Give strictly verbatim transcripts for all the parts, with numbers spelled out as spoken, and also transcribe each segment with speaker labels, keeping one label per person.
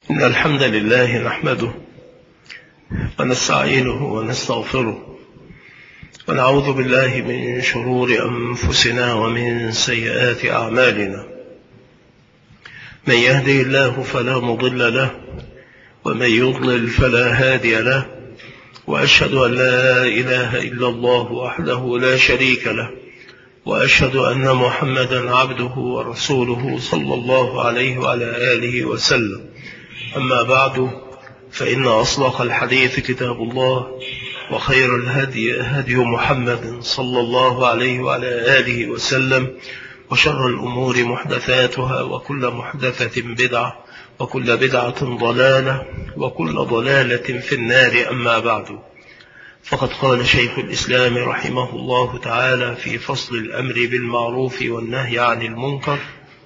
Speaker 1: إن الحمد لله نحمده ونستعينه ونستغفره ونعوذ بالله من شرور أنفسنا ومن سيئات أعمالنا. من يهدي الله فلا مضل له ومن يضلل فلا هادي له، وأشهد أن لا إله إلا الله وحده لا شريك له، وأشهد أن محمدا عبده ورسوله صلى الله عليه وعلى آله وسلم. أما بعد، فإن أصدق الحديث كتاب الله، وخير الهدي هدي محمد صلى الله عليه وعلى آله وسلم، وشر الأمور محدثاتها، وكل محدثة بدعة، وكل بدعة ضلالة، وكل ضلالة في النار. أما بعد، فقد قال شيخ الإسلام رحمه الله تعالى في فصل الأمر بالمعروف والنهي عن المنكر: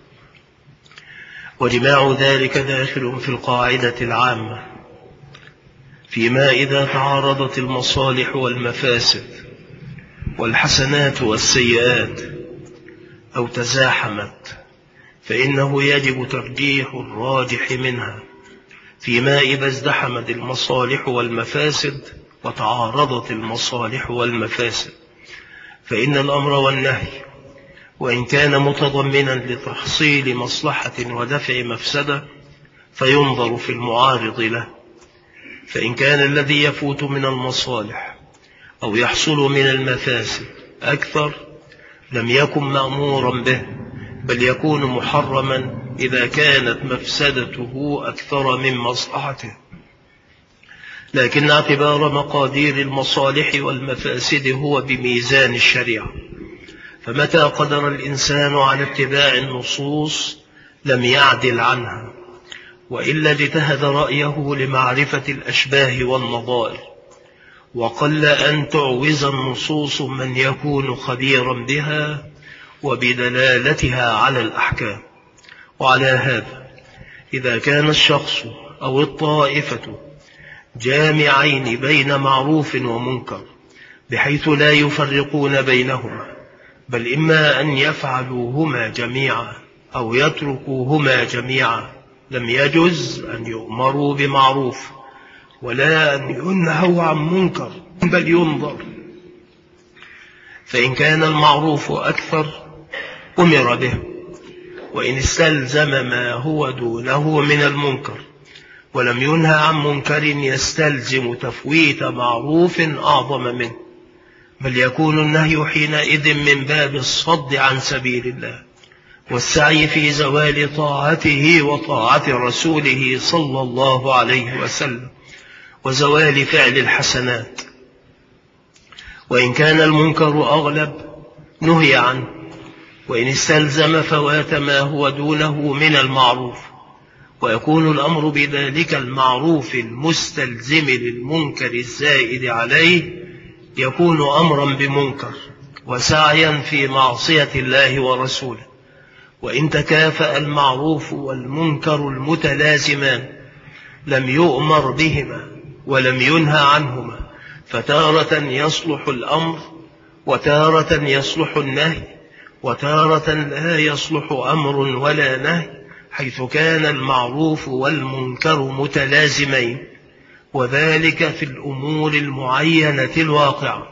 Speaker 1: وجماع ذلك داخل في القاعدة العامة فيما إذا تعارضت المصالح والمفاسد والحسنات والسيئات أو تزاحمت، فإنه يجب ترجيح الراجح منها فيما إذا ازدحمت المصالح والمفاسد وتعارضت المصالح والمفاسد، فإن الأمر والنهي وإن كان متضمنا لتحصيل مصلحة ودفع مفسدة فينظر في المعارض له، فإن كان الذي يفوت من المصالح أو يحصل من المفاسد أكثر لم يكن مأمورا به، بل يكون محرما إذا كانت مفسدته أكثر من مصلحته. لكن اعتبار مقادير المصالح والمفاسد هو بميزان الشريعة، فمتى قدر الإنسان على اتباع النصوص لم يعدل عنها، وإلا اجتهد رأيه لمعرفة الأشباه والنظائر، وقل أن تعوز النصوص من يكون خبيرا بها وبدلالتها على الأحكام. وعلى هذا، إذا كان الشخص أو الطائفة جامعين بين معروف ومنكر بحيث لا يفرقون بينهما، بل إما أن يفعلوهما جميعا أو يتركوهما جميعا، لم يجز أن يؤمروا بمعروف ولا أن ينهوا عن منكر، بل ينظر. فإن كان المعروف أكثر أمر به، وإن استلزم ما هو دونه من المنكر ولم ينهى عن منكر يستلزم تفويت معروف أعظم منه، بل يكون النهي حينئذ من باب الصد عن سبيل الله والسعي في زوال طاعته وطاعة رسوله صلى الله عليه وسلم، وزوال فعل الحسنات. وإن كان المنكر أغلب نهي عنه، وإن استلزم فوات ما هو دونه من المعروف، ويكون الأمر بذلك المعروف المستلزم للمنكر الزائد عليه يكون أمرا بمنكر وسعيا في معصية الله ورسوله. وإن تكافأ المعروف والمنكر المتلازمان لم يؤمر بهما ولم ينهى عنهما، فتارة يصلح الأمر وتارة يصلح النهي، وتارة لا يصلح أمر ولا نهي، حيث كان المعروف والمنكر متلازمين، وذلك في الأمور المعينة الواقعة.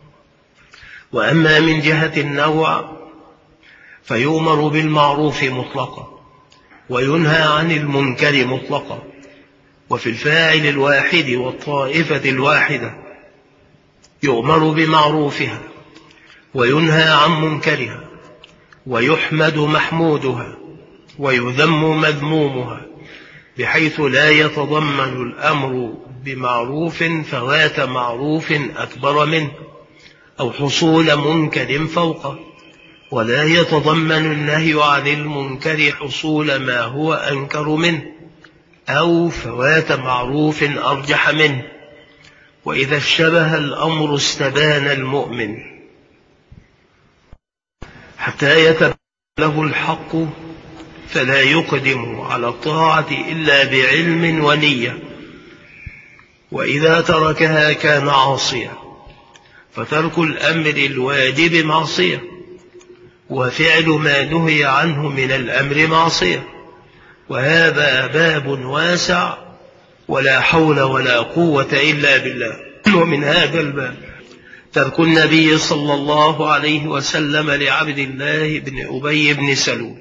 Speaker 1: وأما من جهة النوع فيؤمر بالمعروف مطلقا وينهى عن المنكر مطلقا، وفي الفاعل الواحد والطائفة الواحدة يؤمر بمعروفها وينهى عن منكرها، ويحمد محمودها ويذم مذمومها، بحيث لا يتضمن الأمر بمعروف فوات معروف أكبر منه أو حصول منكر فوقه، ولا يتضمن النهي عن المنكر حصول ما هو أنكر منه أو فوات معروف أرجح منه. وإذا اشتبه الأمر استبان المؤمن حتى يتبين له الحق، فلا يقدم على الطاعة إلا بعلم ونية، وإذا تركها كان عاصيا، فترك الأمر الواجب معصية، وفعل ما نهي عنه من الأمر معصية، وهذا باب واسع ولا حول ولا قوة إلا بالله. ومن هذا الباب ترك النبي صلى الله عليه وسلم لعبد الله بن أبي بن سلول.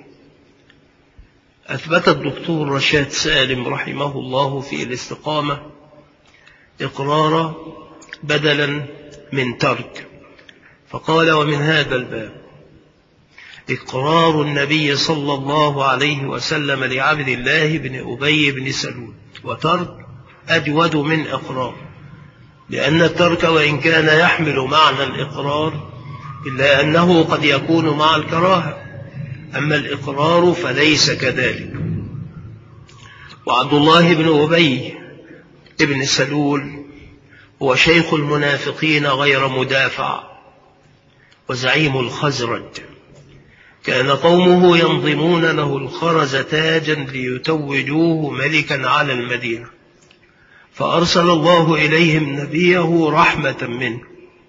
Speaker 1: أثبت الدكتور رشاد سالم رحمه الله في الاستقامة إقرار بدلا من ترك، فقال: ومن هذا الباب إقرار النبي صلى الله عليه وسلم لعبد الله بن أبي بن سلول، وترك أجود من إقرار، لأن الترك وإن كان يحمل معنى الإقرار إلا أنه قد يكون مع الكراهة، أما الإقرار فليس كذلك. وعبد الله بن أبي بن سلول هو شيخ المنافقين غير مدافع وزعيم الخزرج، كان قومه ينظمون له الخرز تاجا ليتوجوه ملكا على المدينة، فأرسل الله إليهم نبيه رحمة منه،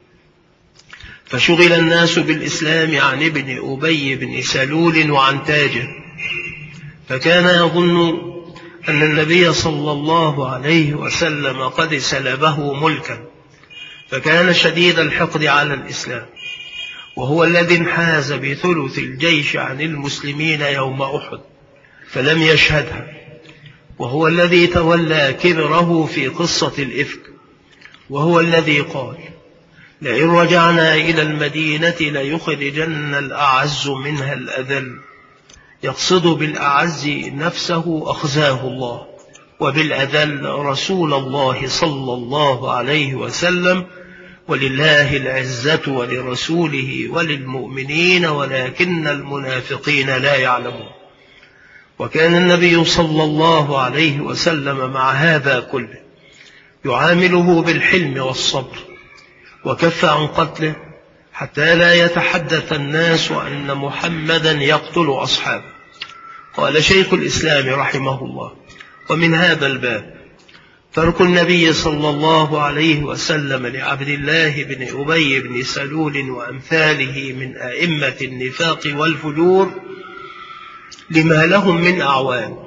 Speaker 1: فشغل الناس بالإسلام عن ابن أبي بن سلول وعن تاجه، فكان يظن أن النبي صلى الله عليه وسلم قد سلبه ملكا، فكان شديد الحقد على الإسلام، وهو الذي انحاز بثلث الجيش عن المسلمين يوم أحد فلم يشهدها، وهو الذي تولى كبره في قصة الإفك، وهو الذي قال: لئن رجعنا إلى المدينة ليخرجن الأعز منها الأذل، يقصد بالأعز نفسه أخزاه الله، وبالأذل رسول الله صلى الله عليه وسلم، ولله العزة ولرسوله وللمؤمنين ولكن المنافقين لا يعلمون. وكان النبي صلى الله عليه وسلم مع هذا كله يعامله بالحلم والصبر، وكف عن قتله حتى لا يتحدث الناس أن محمدا يقتل أصحابه. قال شيخ الإسلام رحمه الله: ومن هذا الباب ترك النبي صلى الله عليه وسلم لعبد الله بن أبي بن سلول وأمثاله من أئمة النفاق والفجور لما لهم من أعوان،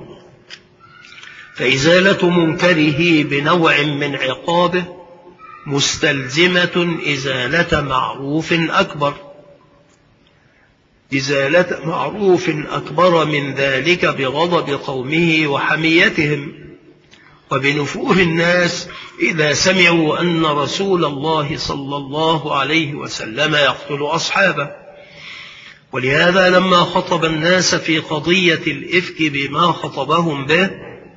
Speaker 1: فإزالة منكره بنوع من عقابه مستلزمة إزالة معروف أكبر إزالة معروف أكبر من ذلك بغضب قومه وحميتهم وبنفور الناس إذا سمعوا أن رسول الله صلى الله عليه وسلم يقتل أصحابه. ولهذا لما خطب الناس في قضية الإفك بما خطبهم به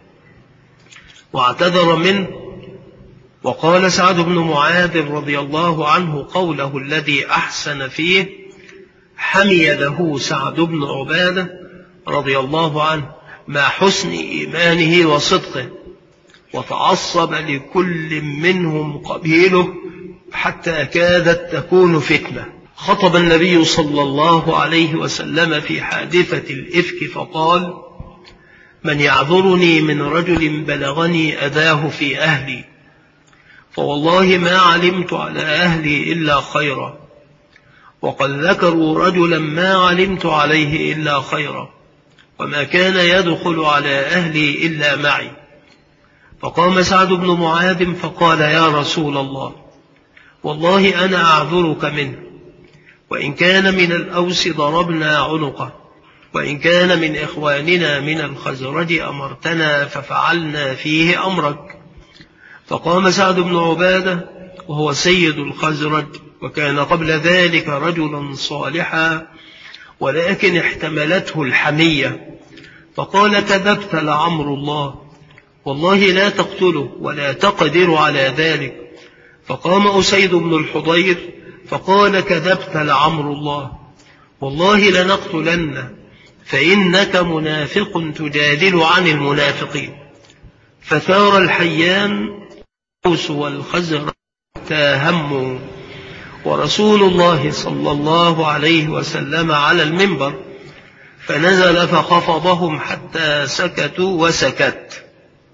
Speaker 1: واعتذر منه، وقال سعد بن معاذ رضي الله عنه قوله الذي أحسن فيه، حمي له سعد بن عبادة رضي الله عنه مع حسن إيمانه وصدقه، وتعصب لكل منهم قبيله حتى كادت تكون فتنة. خطب النبي صلى الله عليه وسلم في حادثة الإفك فقال: من يعذرني من رجل بلغني أذاه في أهلي، فوالله ما علمت على أهلي إلا خيرا، وقد ذكروا رجلا ما علمت عليه إلا خيرا، وما كان يدخل على أهلي إلا معي. فقام سعد بن معاذ فقال: يا رسول الله، والله أنا أعذرك منه، وإن كان من الأوس ضربنا عنقه، وإن كان من إخواننا من الخزرج أمرتنا ففعلنا فيه أمرك. فقام سعد بن عبادة وهو سيد الخزرج، وكان قبل ذلك رجلا صالحا ولكن احتملته الحمية، فقال: كذبت لعمر الله، والله لا تقتله ولا تقدر على ذلك. فقام أسيد بن الحضير فقال: كذبت لعمر الله، والله لنقتلنه، فإنك منافق تجادل عن المنافقين. فثار الحيان الأوس والخزرج تاهموا، ورسول الله صلى الله عليه وسلم على المنبر، فنزل فخفضهم حتى سكتوا وسكت.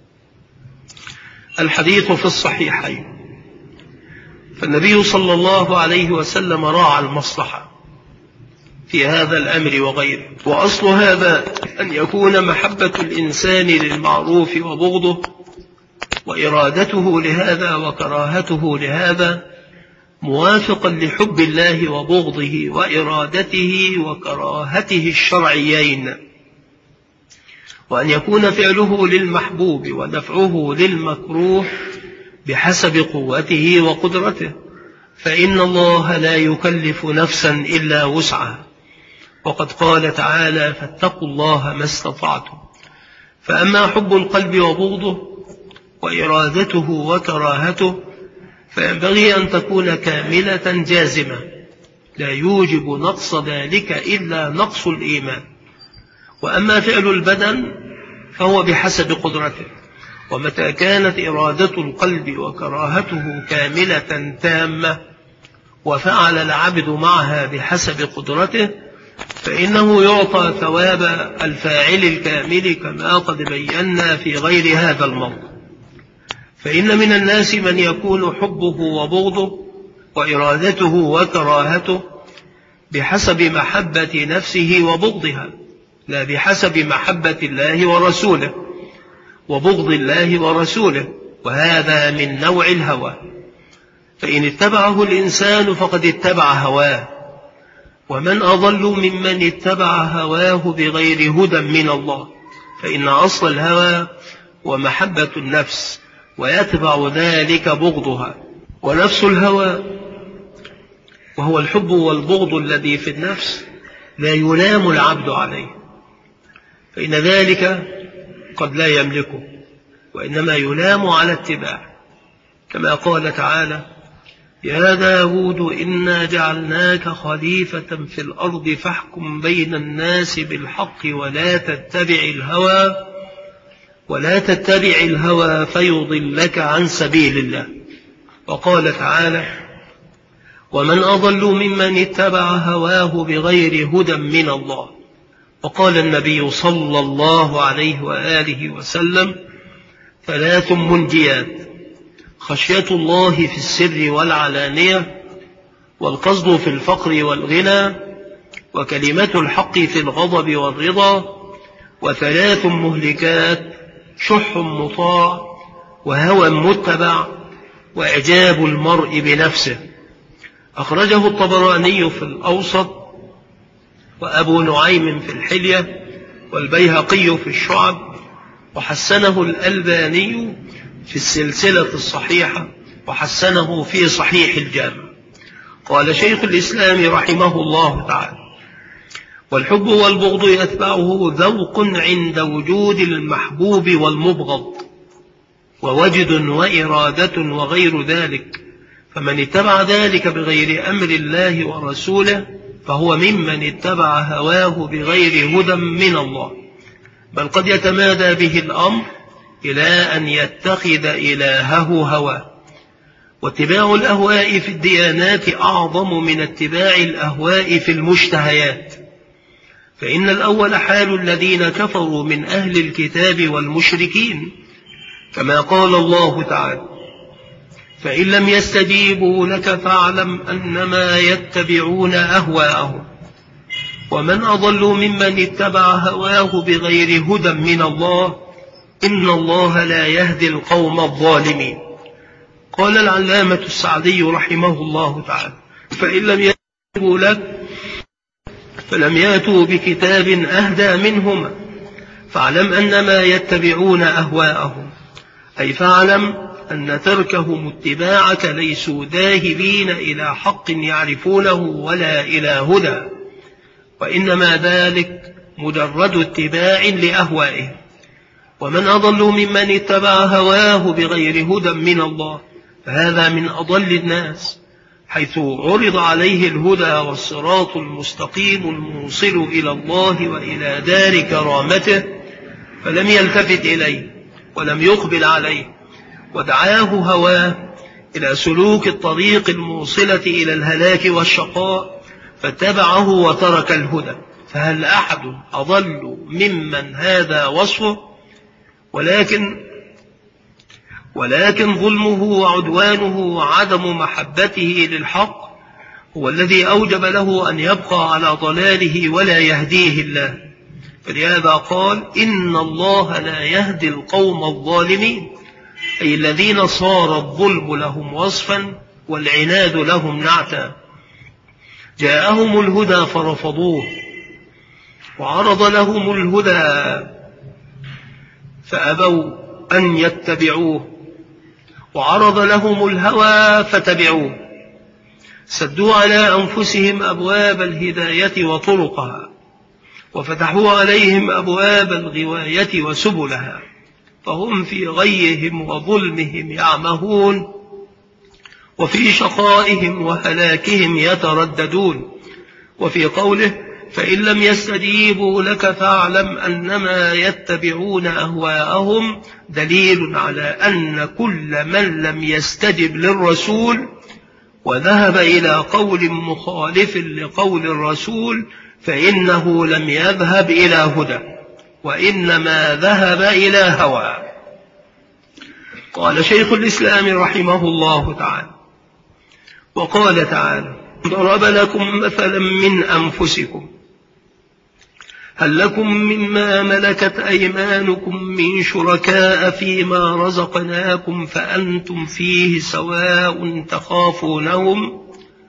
Speaker 1: الحديث في الصحيحين. فالنبي صلى الله عليه وسلم راعى المصلحة في هذا الأمر وغيره، وأصل هذا أن يكون محبة الإنسان للمعروف وبغضه وإرادته لهذا وكراهته لهذا موافقا لحب الله وبغضه وإرادته وكراهته الشرعيين، وأن يكون فعله للمحبوب ونفعه للمكروه بحسب قوته وقدرته، فإن الله لا يكلف نفسا إلا وسعها، وقد قال تعالى: فاتقوا الله ما استطعتم. فأما حب القلب وبغضه وإرادته وكراهته فينبغي أن تكون كاملة جازمة، لا يوجب نقص ذلك إلا نقص الإيمان. وأما فعل البدن فهو بحسب قدرته، ومتى كانت إرادة القلب وكراهته كاملة تامة وفعل العبد معها بحسب قدرته فإنه يعطى ثواب الفاعل الكامل، كما قد بينا في غير هذا الموضوع. فإن من الناس من يكون حبه وبغضه وإرادته وكراهته بحسب محبة نفسه وبغضها، لا بحسب محبة الله ورسوله وبغض الله ورسوله، وهذا من نوع الهوى. فإن اتبعه الإنسان فقد اتبع هواه، ومن أضل ممن اتبع هواه بغير هدى من الله، فإن أصل الهوى ومحبة النفس، ويتبع ذلك بغضها. ونفس الهوى وهو الحب والبغض الذي في النفس لا يلام العبد عليه، فإن ذلك قد لا يملكه، وإنما يلام على اتباع، كما قال تعالى: يا داود إنا جعلناك خليفة في الأرض فاحكم بين الناس بالحق ولا تتبع الهوى ولا تتبع الهوى فيضلك عن سبيل الله. وقال تعالى: ومن أضل ممن اتبع هواه بغير هدى من الله. وقال النبي صلى الله عليه وآله وسلم: ثلاث منجيات: خشية الله في السر والعلانية، والقصد في الفقر والغنى، وكلمة الحق في الغضب والرضا. وثلاث مهلكات: شح مطاع، وهوى متبع، وإعجاب المرء بنفسه. أخرجه الطبراني في الأوسط، وأبو نعيم في الحلية، والبيهقي في الشعب، وحسنه الألباني في السلسلة الصحيحة، وحسنه في صحيح الجامع. قال شيخ الإسلام رحمه الله تعالى: والحب والبغض يتبعه ذوق عند وجود المحبوب والمبغض، ووجد وإرادة وغير ذلك، فمن اتبع ذلك بغير أمر الله ورسوله فهو ممن اتبع هواه بغير هدى من الله، بل قد يتمادى به الأمر إلى أن يتخذ إلهه هواه. واتباع الأهواء في الديانات أعظم من اتباع الأهواء في المشتهيات، فإن الأول حال الذين كفروا من أهل الكتاب والمشركين، كما قال الله تعالى: فإن لم يستجيبوا لك فاعلم أنما يتبعون أهواءهم، ومن أضل ممن اتبع هواه بغير هدى من الله، إن الله لا يهدي القوم الظالمين. قال العلامة السعدي رحمه الله تعالى: فإن لم يستجيبوا لك فلم يأتوا بكتاب أهدى منهما، فاعلم أنما يتبعون أهواءهم، أي فاعلم أن تركهم اتباعك ليسوا ذاهبين إلى حق يعرفونه ولا إلى هدى، وإنما ذلك مجرد اتباع لأهوائهم. ومن أضل ممن اتبع هواه بغير هدى من الله، فهذا من أضل الناس، حيث عرض عليه الهدى والصراط المستقيم الموصل إلى الله وإلى دار كرامته، فلم يلتفت إليه ولم يقبل عليه، ودعاه هواه إلى سلوك الطريق الموصلة إلى الهلاك والشقاء، فاتبعه وترك الهدى. فهل أحد أضل ممن هذا وصفه؟ ولكن ولكن ظلمه وعدوانه وعدم محبته للحق هو الذي أوجب له أن يبقى على ضلاله ولا يهديه الله، فلهذا قال إن الله لا يهدي القوم الظالمين، أي الذين صار الظلم لهم وصفا والعناد لهم نعتا. جاءهم الهدى فرفضوه، وعرض لهم الهدى فأبوا أن يتبعوه، وعرض لهم الهوى فتبعوه. سدوا على أنفسهم أبواب الهداية وطرقها، وفتحوا عليهم أبواب الغواية وسبلها، فهم في غيهم وظلمهم يعمهون، وفي شقائهم وهلاكهم يترددون. وفي قوله فإن لم يستجيبوا لك فاعلم أنما يتبعون أهواءهم دليل على أن كل من لم يستجب للرسول وذهب إلى قول مخالف لقول الرسول فإنه لم يذهب إلى هدى، وإنما ذهب إلى هوى. قال شيخ الإسلام رحمه الله تعالى: وقال تعالى: ضرب لكم مثلا من أنفسكم هل لكم مما ملكت أيمانكم من شركاء فيما رزقناكم فأنتم فيه سواء تخافونهم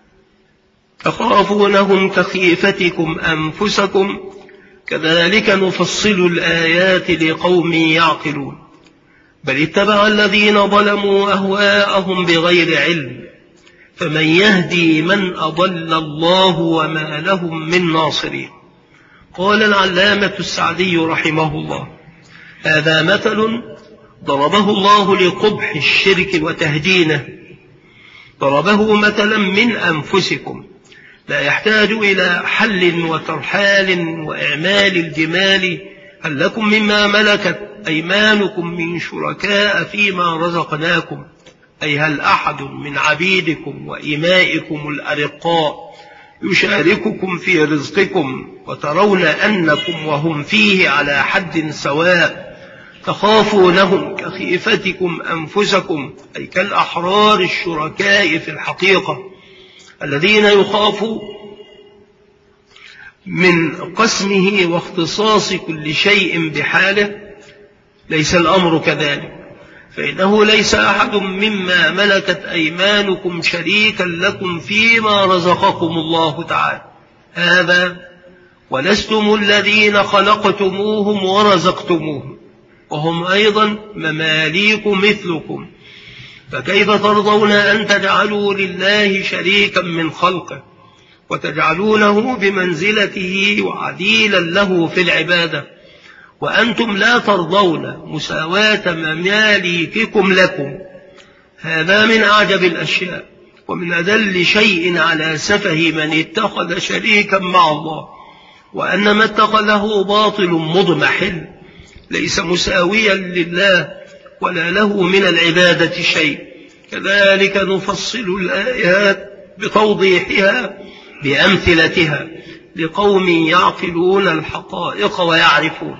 Speaker 1: تخافونهم كخيفتكم أنفسكم كذلك نفصل الآيات لقوم يعقلون بل اتبع الذين ظلموا أهواءهم بغير علم فمن يهدي من أضل الله وما لهم من ناصرين. قال العلامة السعدي رحمه الله: هذا مثل ضربه الله لقبح الشرك وتهجينه، ضربه مثلا من أنفسكم لا يحتاج إلى حل وترحال وإعمال الجمال. هل لكم مما ملكت أيمانكم من شركاء فيما رزقناكم، أي هل أحد من عبيدكم وإمائكم الأرقاء يشارككم في رزقكم وترون أنكم وهم فيه على حد سواء تخافونهم كخيفتكم أنفسكم، أي كالأحرار الشركاء في الحقيقة الذين يخافوا من قسمه واختصاص كل شيء بحاله؟ ليس الأمر كذلك، فإنه ليس أحد مما ملكت أيمانكم شريكا لكم فيما رزقكم الله تعالى هذا، ولستم الذين خلقتموهم ورزقتموهم، وهم أيضا مماليك مثلكم، فكيف ترضون أن تجعلوا لله شريكا من خلقه وتجعلونه بمنزلته وعديلا له في العبادة، وأنتم لا ترضون مساواة مماليككم لكم؟ هذا من أعجب الأشياء ومن أدل شيء على سفه من اتخذ شريكا مع الله، وأن ما اتخذه باطل مضمحل ليس مساويا لله ولا له من العبادة شيء. كذلك نفصل الآيات بتوضيحها بأمثلتها لقوم يعقلون الحقائق ويعرفون.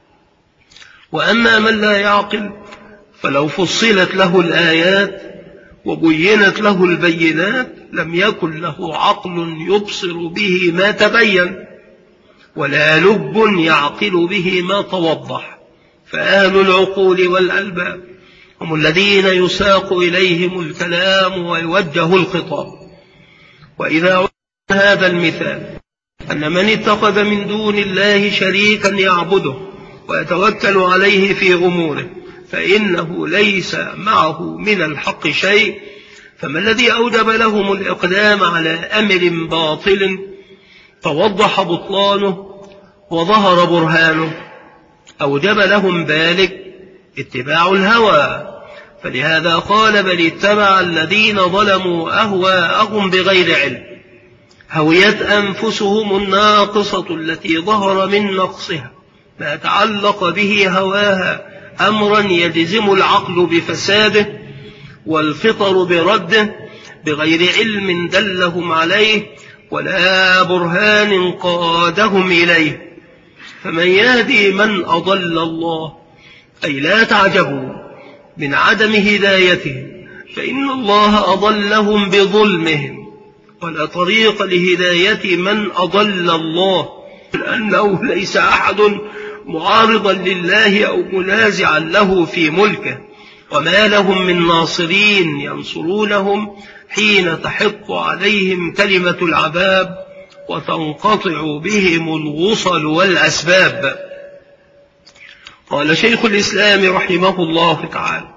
Speaker 1: وأما من لا يعقل فلو فصلت له الآيات وبينت له البينات لم يكن له عقل يبصر به ما تبين ولا لب يعقل به ما توضح. فأهل العقول والألباب هم الذين يساق إليهم الكلام ويوجه الخطاب. وإذا هذا المثال أن من اتخذ من دون الله شريكا يعبده ويتوكل عليه في أموره فإنه ليس معه من الحق شيء، فما الذي أوجب لهم الإقدام على أمر باطل توضح بطلانه وظهر برهانه؟ أوجب لهم ذلك اتباع الهوى. فلهذا قال بل اتبع الذين ظلموا أهواءهم بغير علم، هويت أنفسهم الناقصة التي ظهر من نقصها ما تعلق به هواها أمرا يلزم العقل بفساده والفطر برده بغير علم دلهم عليه ولا برهان قادهم إليه. فمن يهدي من أضل الله، أي لا تعجبوا من عدم هدايته، فإن الله أضلهم بظلمهم، ولا طريق لهداية من أضل الله لأنه ليس أحد معارضا لله أو منازعا له في ملكه، وما لهم من ناصرين ينصرونهم حين تحق عليهم كلمة العذاب وتنقطع بهم الوصل والأسباب. قال شيخ الإسلام رحمه الله تعالى: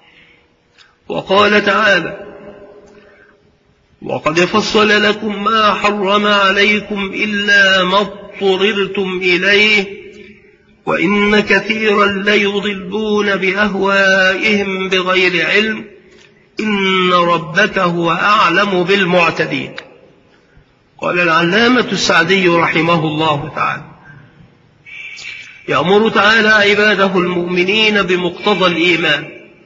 Speaker 1: وقال تعالى: وقد فصل لكم ما حرم عليكم إلا ما اضطررتم إليه وإن كثيرا ليضلون بأهوائهم بغير علم إن ربك هو أعلم بالمعتدين. قال العلامة السعدي رحمه الله تعالى: يأمر تعالى عباده المؤمنين بمقتضى الإيمان،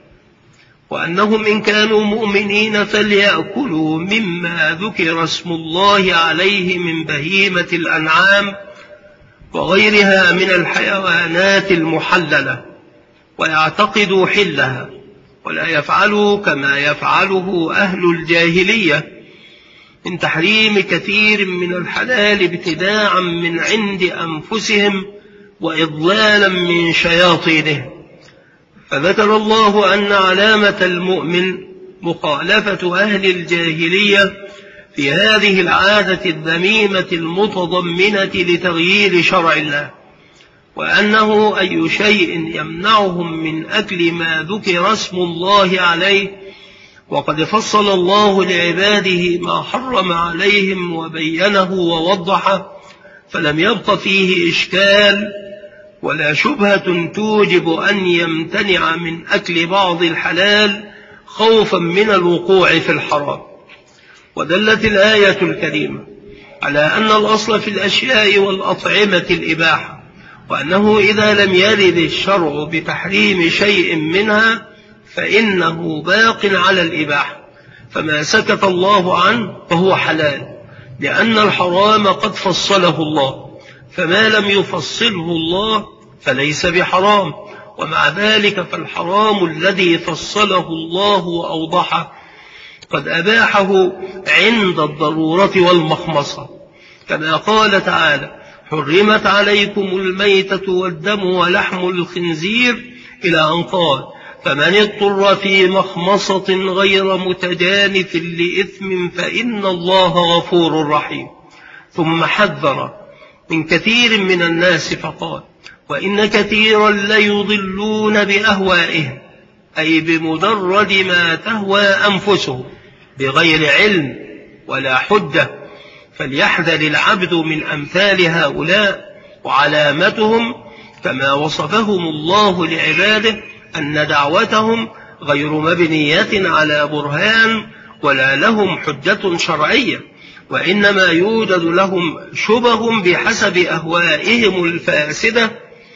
Speaker 1: وأنهم إن كانوا مؤمنين فليأكلوا مما ذكر اسم الله عليه من بهيمة الأنعام وغيرها من الحيوانات المحللة، ويعتقدوا حلها، ولا يفعلوا كما يفعله أهل الجاهلية من تحريم كثير من الحلال ابتداعا من عند أنفسهم وإضلالا من شياطينهم. فذكر الله أن علامة المؤمن مخالفة أهل الجاهلية في هذه العادة الذميمة المتضمنة لتغيير شرع الله، وأنه أي شيء يمنعهم من أكل ما ذكر اسم الله عليه، وقد فصل الله لعباده ما حرم عليهم وبينه ووضحه، فلم يبق فيه إشكال ولا شبهة توجب أن يمتنع من أكل بعض الحلال خوفا من الوقوع في الحرام. ودلت الآية الكريمة على أن الأصل في الأشياء والأطعمة الإباحة، وأنه إذا لم يرد الشرع بتحريم شيء منها فإنه باق على الإباحة، فما سكت الله عنه فهو حلال، لأن الحرام قد فصله الله، فما لم يفصله الله فليس بحرام. ومع ذلك فالحرام الذي فصله الله وأوضحه قد أباحه عند الضرورة والمخمصة، كما قال تعالى: حرمت عليكم الميتة والدم ولحم الخنزير، إلى أن قال: فمن اضطر في مخمصة غير متجانف لإثم فإن الله غفور رحيم. ثم حذر من كثير من الناس فقال: وإن كثيرا ليضلون بأهوائهم، أي بمجرد ما تهوى أنفسهم بغير علم ولا حجة. فليحذر العبد من أمثال هؤلاء، وعلامتهم كما وصفهم الله لعباده أن دعوتهم غير مبنية على برهان ولا لهم حجة شرعية، وإنما يوجد لهم شبه بحسب أهوائهم الفاسدة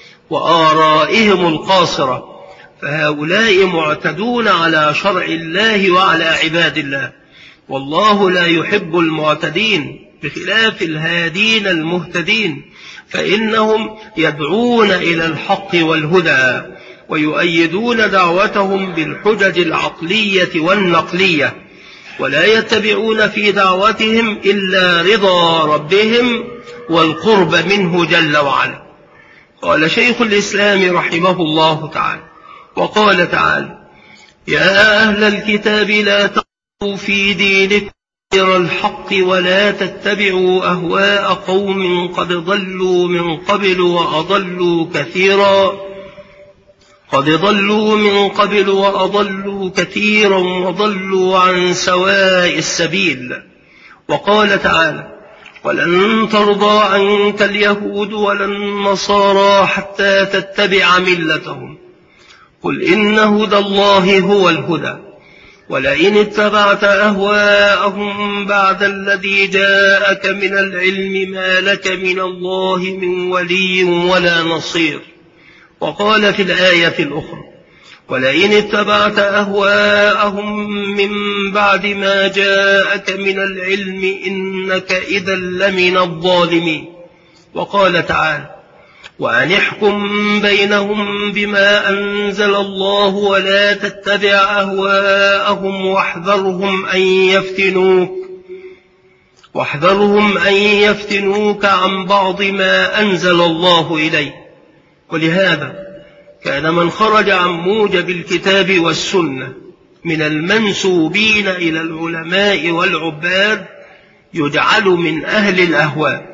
Speaker 1: وآرائهم القاصرة، فهؤلاء معتدون على شرع الله وعلى عباد الله، والله لا يحب المعتدين، بخلاف الهادين المهتدين، فإنهم يدعون إلى الحق والهدى ويؤيدون دعوتهم بالحجج العقلية والنقلية، ولا يتبعون في دعوتهم إلا رضا ربهم والقرب منه جل وعلا. قال شيخ الإسلام رحمه الله تعالى: وقال تعالى: يا أهل الكتاب لا تغلوا في دينكم غير الحق ولا تتبعوا أهواء قوم قد ضلوا من قبل وأضلوا كثيرا قد ضلوا من قبل وأضلوا كثيرا وضلوا عن سواء السبيل. وقال تعالى: ولن ترضى عنك اليهود ولا النصارى حتى تتبع ملتهم، قل إن هدى الله هو الهدى، ولئن اتبعت أهواءهم بعد الذي جاءك من العلم ما لك من الله من ولي ولا نصير. وقال في الآية الأخرى: ولئن اتبعت أهواءهم من بعد ما جاءك من العلم إنك إذا لمن الظالمين. وقال تعالى: وأن احكم بينهم بما أنزل الله ولا تتبع أهواءهم واحذرهم أن يفتنوك. واحذرهم أن يفتنوك عن بعض ما أنزل الله إليك. ولهذا كان من خرج عن موجب الكتاب والسنة من المنسوبين إلى العلماء والعباد يجعل من أهل الأهواء،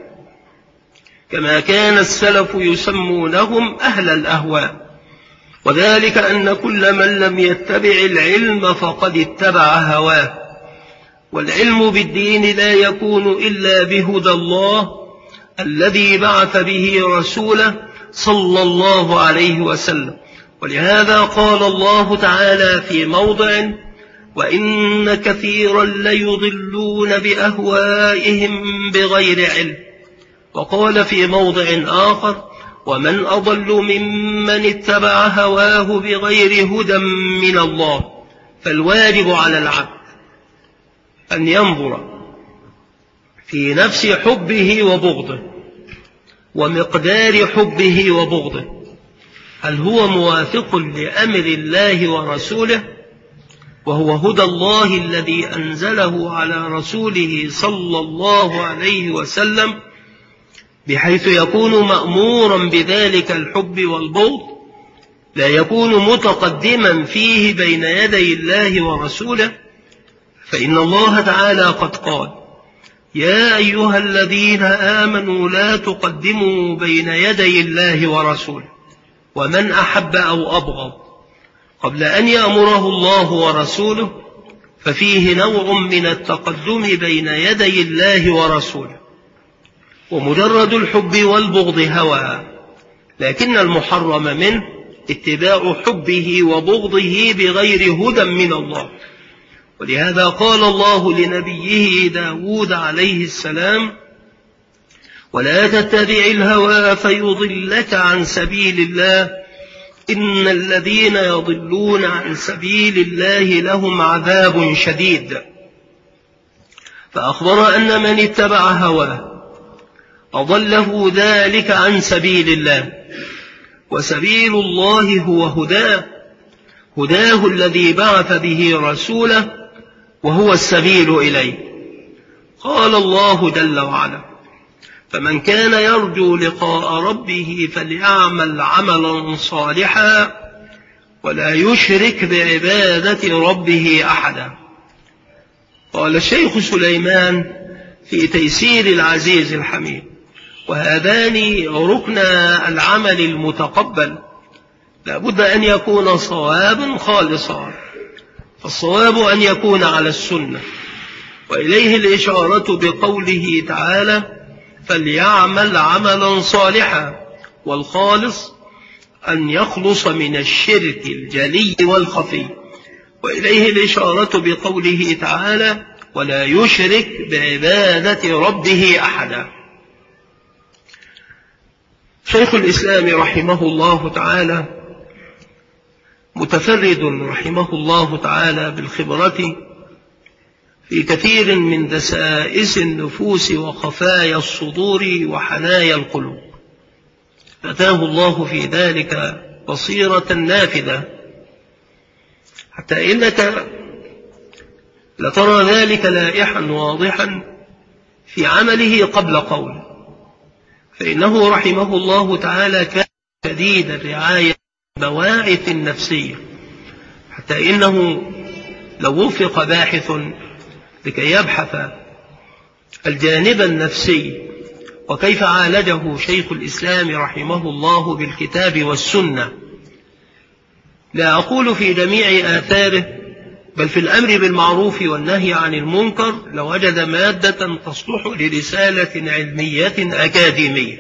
Speaker 1: كما كان السلف يسمونهم أهل الأهواء، وذلك أن كل من لم يتبع العلم فقد اتبع هواه. والعلم بالدين لا يكون إلا بهدى الله الذي بعث به رسوله صلى الله عليه وسلم. ولهذا قال الله تعالى في موضع: وإن كثيرا ليضلون بأهوائهم بغير علم. وقال في موضع آخر: ومن أضل ممن اتبع هواه بغير هدى من الله. فالواجب على العبد أن ينظر في نفس حبه وبغضه ومقدار حبه وبغضه، هل هو موافق لأمر الله ورسوله، وهو هدى الله الذي أنزله على رسوله صلى الله عليه وسلم، بحيث يكون مأمورا بذلك الحب والبغض، لا يكون متقدما فيه بين يدي الله ورسوله. فإن الله تعالى قد قال: يا أيها الذين آمنوا لا تقدموا بين يدي الله ورسوله، ومن أحب أو أبغض، قبل أن يأمره الله ورسوله، ففيه نوع من التقدم بين يدي الله ورسوله. ومجرد الحب والبغض هوى، لكن المحرم منه اتباع حبه وبغضه بغير هدى من الله. ولهذا قال الله لنبيه داود عليه السلام: ولا تتبع الهوى فيضلك عن سبيل الله، إن الذين يضلون عن سبيل الله لهم عذاب شديد. فأخبر أن من اتبع هواه أضله ذلك عن سبيل الله، وسبيل الله هو هداه هداه الذي بعث به رسوله، وهو السبيل إليه. قال الله جل وعلا: فمن كان يرجو لقاء ربه فليعمل عملا صالحا ولا يشرك بعبادة ربه أحدا. قال الشيخ سليمان في تيسير العزيز الحميد: وهذان ركنا العمل المتقبل، لا بد أن يكون صوابا خالصا. فالصواب أن يكون على السنة، وإليه الإشارة بقوله تعالى: فليعمل عملا صالحا. والخالص أن يخلص من الشرك الجلي والخفي، وإليه الإشارة بقوله تعالى: ولا يشرك بعبادة ربه أحدا. شيخ الإسلام رحمه الله تعالى متفرد رحمه الله تعالى بالخبرة في كثير من دسائس النفوس وخفايا الصدور وحنايا القلوب، أتاه الله في ذلك بصيرة نافذة، حتى إنك لترى ذلك لائحا واضحا في عمله قبل قوله. فإنه رحمه الله تعالى كان شديد الرعاية بالبواعث النفسية، حتى إنه لو وفق باحث لكي يبحث الجانب النفسي وكيف عالجه شيخ الإسلام رحمه الله بالكتاب والسنة، لا أقول في جميع آثاره، بل في الأمر بالمعروف والنهي عن المنكر لوجد مادة تصلح لرسالة علمية أكاديمية.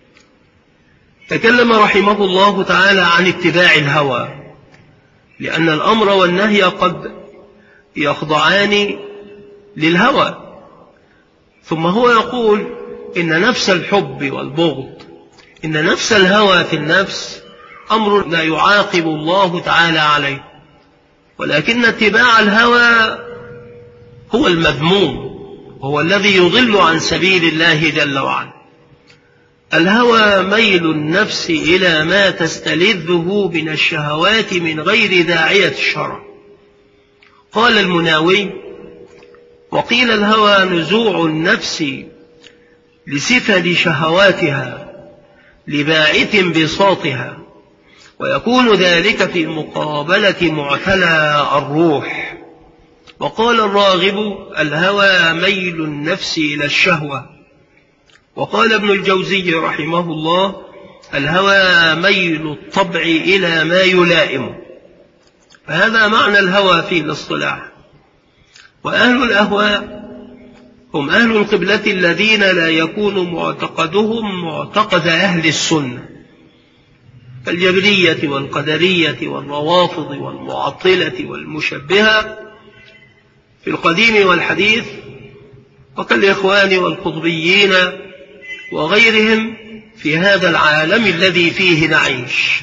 Speaker 1: تكلم رحمه الله تعالى عن اتباع الهوى، لأن الأمر والنهي قد يخضعان للهوى. ثم هو يقول إن نفس الحب والبغض، إن نفس الهوى في النفس أمر لا يعاقب الله تعالى عليه، ولكن اتباع الهوى هو المذموم، هو الذي يضل عن سبيل الله جل وعلا. الهوى ميل النفس إلى ما تستلذه من الشهوات من غير داعية الشرع. قال المناوي: وقيل الهوى نزوع النفس لسفل شهواتها لباعث بساطها، ويكون ذلك في مقابلة معتلى الروح. وقال الراغب الهوى ميل النفس إلى الشهوة. وقال ابن الجوزي رحمه الله الهوى ميل الطبع إلى ما يلائم. فهذا معنى الهوى في الاصطلاح. وأهل الأهواء هم أهل القبلة الذين لا يكون معتقدهم معتقد أهل السنة كالجبرية والقدرية والروافض والمعطلة والمشبهة في القديم والحديث، وكالإخوان والقطبيين وغيرهم في هذا العالم الذي فيه نعيش.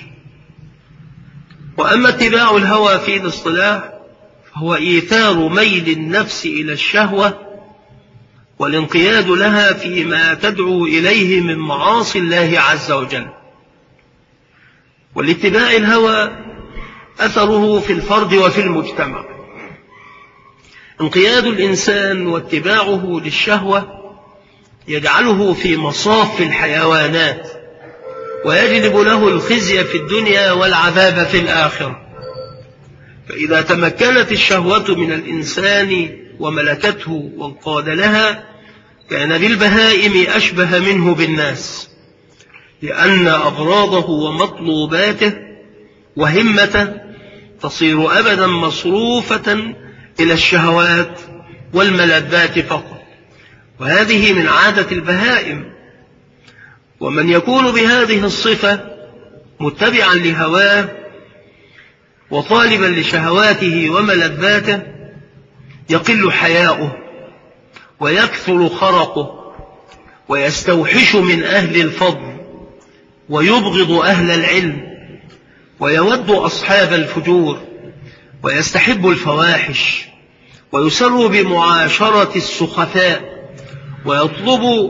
Speaker 1: وأما اتباع الهوى في الاصطلاح فهو إيثار ميل النفس إلى الشهوة والانقياد لها فيما تدعو إليه من معاصي الله عز وجل. والاتباع الهوى أثره في الفرد وفي المجتمع. انقياد الإنسان واتباعه للشهوة يجعله في مصاف الحيوانات ويجلب له الخزي في الدنيا والعذاب في الآخرة. فإذا تمكنت الشهوة من الإنسان وملكته وانقاد لها كان بالبهائم أشبه منه بالناس، لأن أغراضه ومطلوباته وهمته تصير أبدا مصروفة إلى الشهوات والملذات فقط، وهذه من عادة البهائم. ومن يكون بهذه الصفة متبعا لهواه وطالبا لشهواته وملذاته يقل حياؤه ويكثر خرقه ويستوحش من أهل الفضل ويبغض أهل العلم ويود أصحاب الفجور ويستحب الفواحش ويسر بمعاشرة السخفاء ويطلب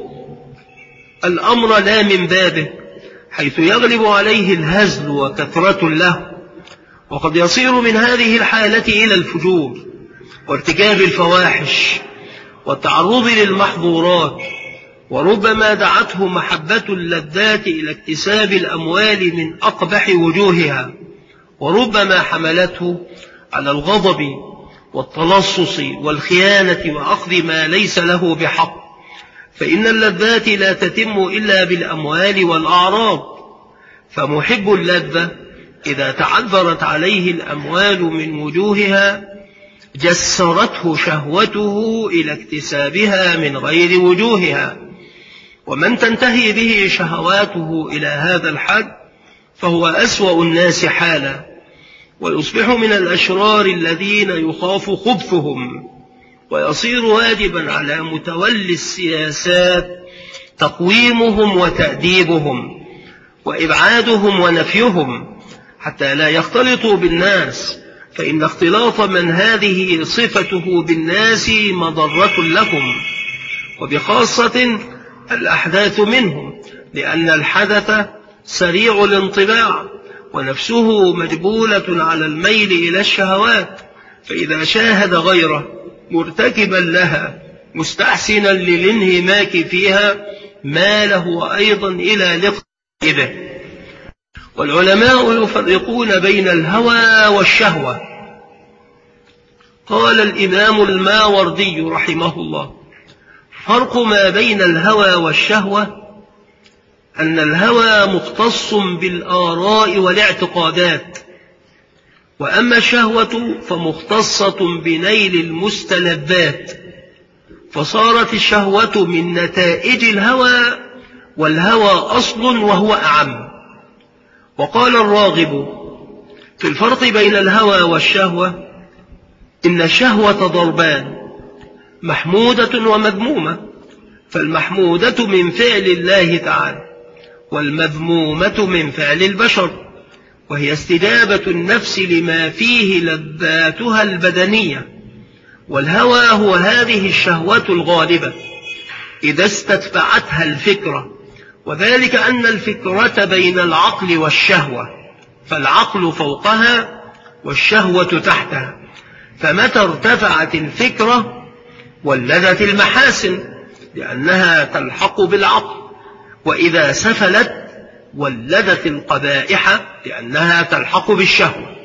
Speaker 1: الأمر لا من بابه، حيث يغلب عليه الهزل وكثرة له، وقد يصير من هذه الحالة إلى الفجور وارتكاب الفواحش والتعرض للمحظورات، وربما دعته محبة اللذات إلى اكتساب الأموال من أقبح وجوهها، وربما حملته على الغضب والتلصص والخيانة وأخذ ما ليس له بحق. فإن اللذات لا تتم إلا بالأموال والأعراض، فمحب اللذة إذا تعذرت عليه الأموال من وجوهها جسرته شهوته إلى اكتسابها من غير وجوهها. ومن تنتهي به شهواته إلى هذا الحد فهو أسوأ الناس حالا، ويصبح من الأشرار الذين يخاف خبثهم، ويصير واجبا على متولي السياسات تقويمهم وتأديبهم وإبعادهم ونفيهم حتى لا يختلطوا بالناس، فإن اختلاط من هذه صفته بالناس مضرة لهم، وبخاصة الأحداث منهم، لأن الحدث سريع الانطباع ونفسه مجبولة على الميل إلى الشهوات، فإذا شاهد غيره مرتكبا لها مستحسنا للانهماك فيها ماله أيضا إلى لقائه. والعلماء يفرقون بين الهوى والشهوة. قال الإمام الماوردي رحمه الله: فرق ما بين الهوى والشهوة أن الهوى مختص بالآراء والاعتقادات، وأما الشهوة فمختصة بنيل المستلذات، فصارت الشهوة من نتائج الهوى والهوى أصل وهو أعم. وقال الراغب في الفرق بين الهوى والشهوة: إن الشهوة ضربان، محمودة ومذمومة، فالمحمودة من فعل الله تعالى، والمذمومة من فعل البشر، وهي استجابة النفس لما فيه لذاتها البدنية. والهوى هو هذه الشهوة الغالبة إذا استتبعتها الفكرة، وذلك أن الفكرة بين العقل والشهوة، فالعقل فوقها والشهوة تحتها، فمتى ارتفعت الفكرة ولدت المحاسن لأنها تلحق بالعقل، وإذا سفلت ولدت القبائح لأنها تلحق بالشهوة.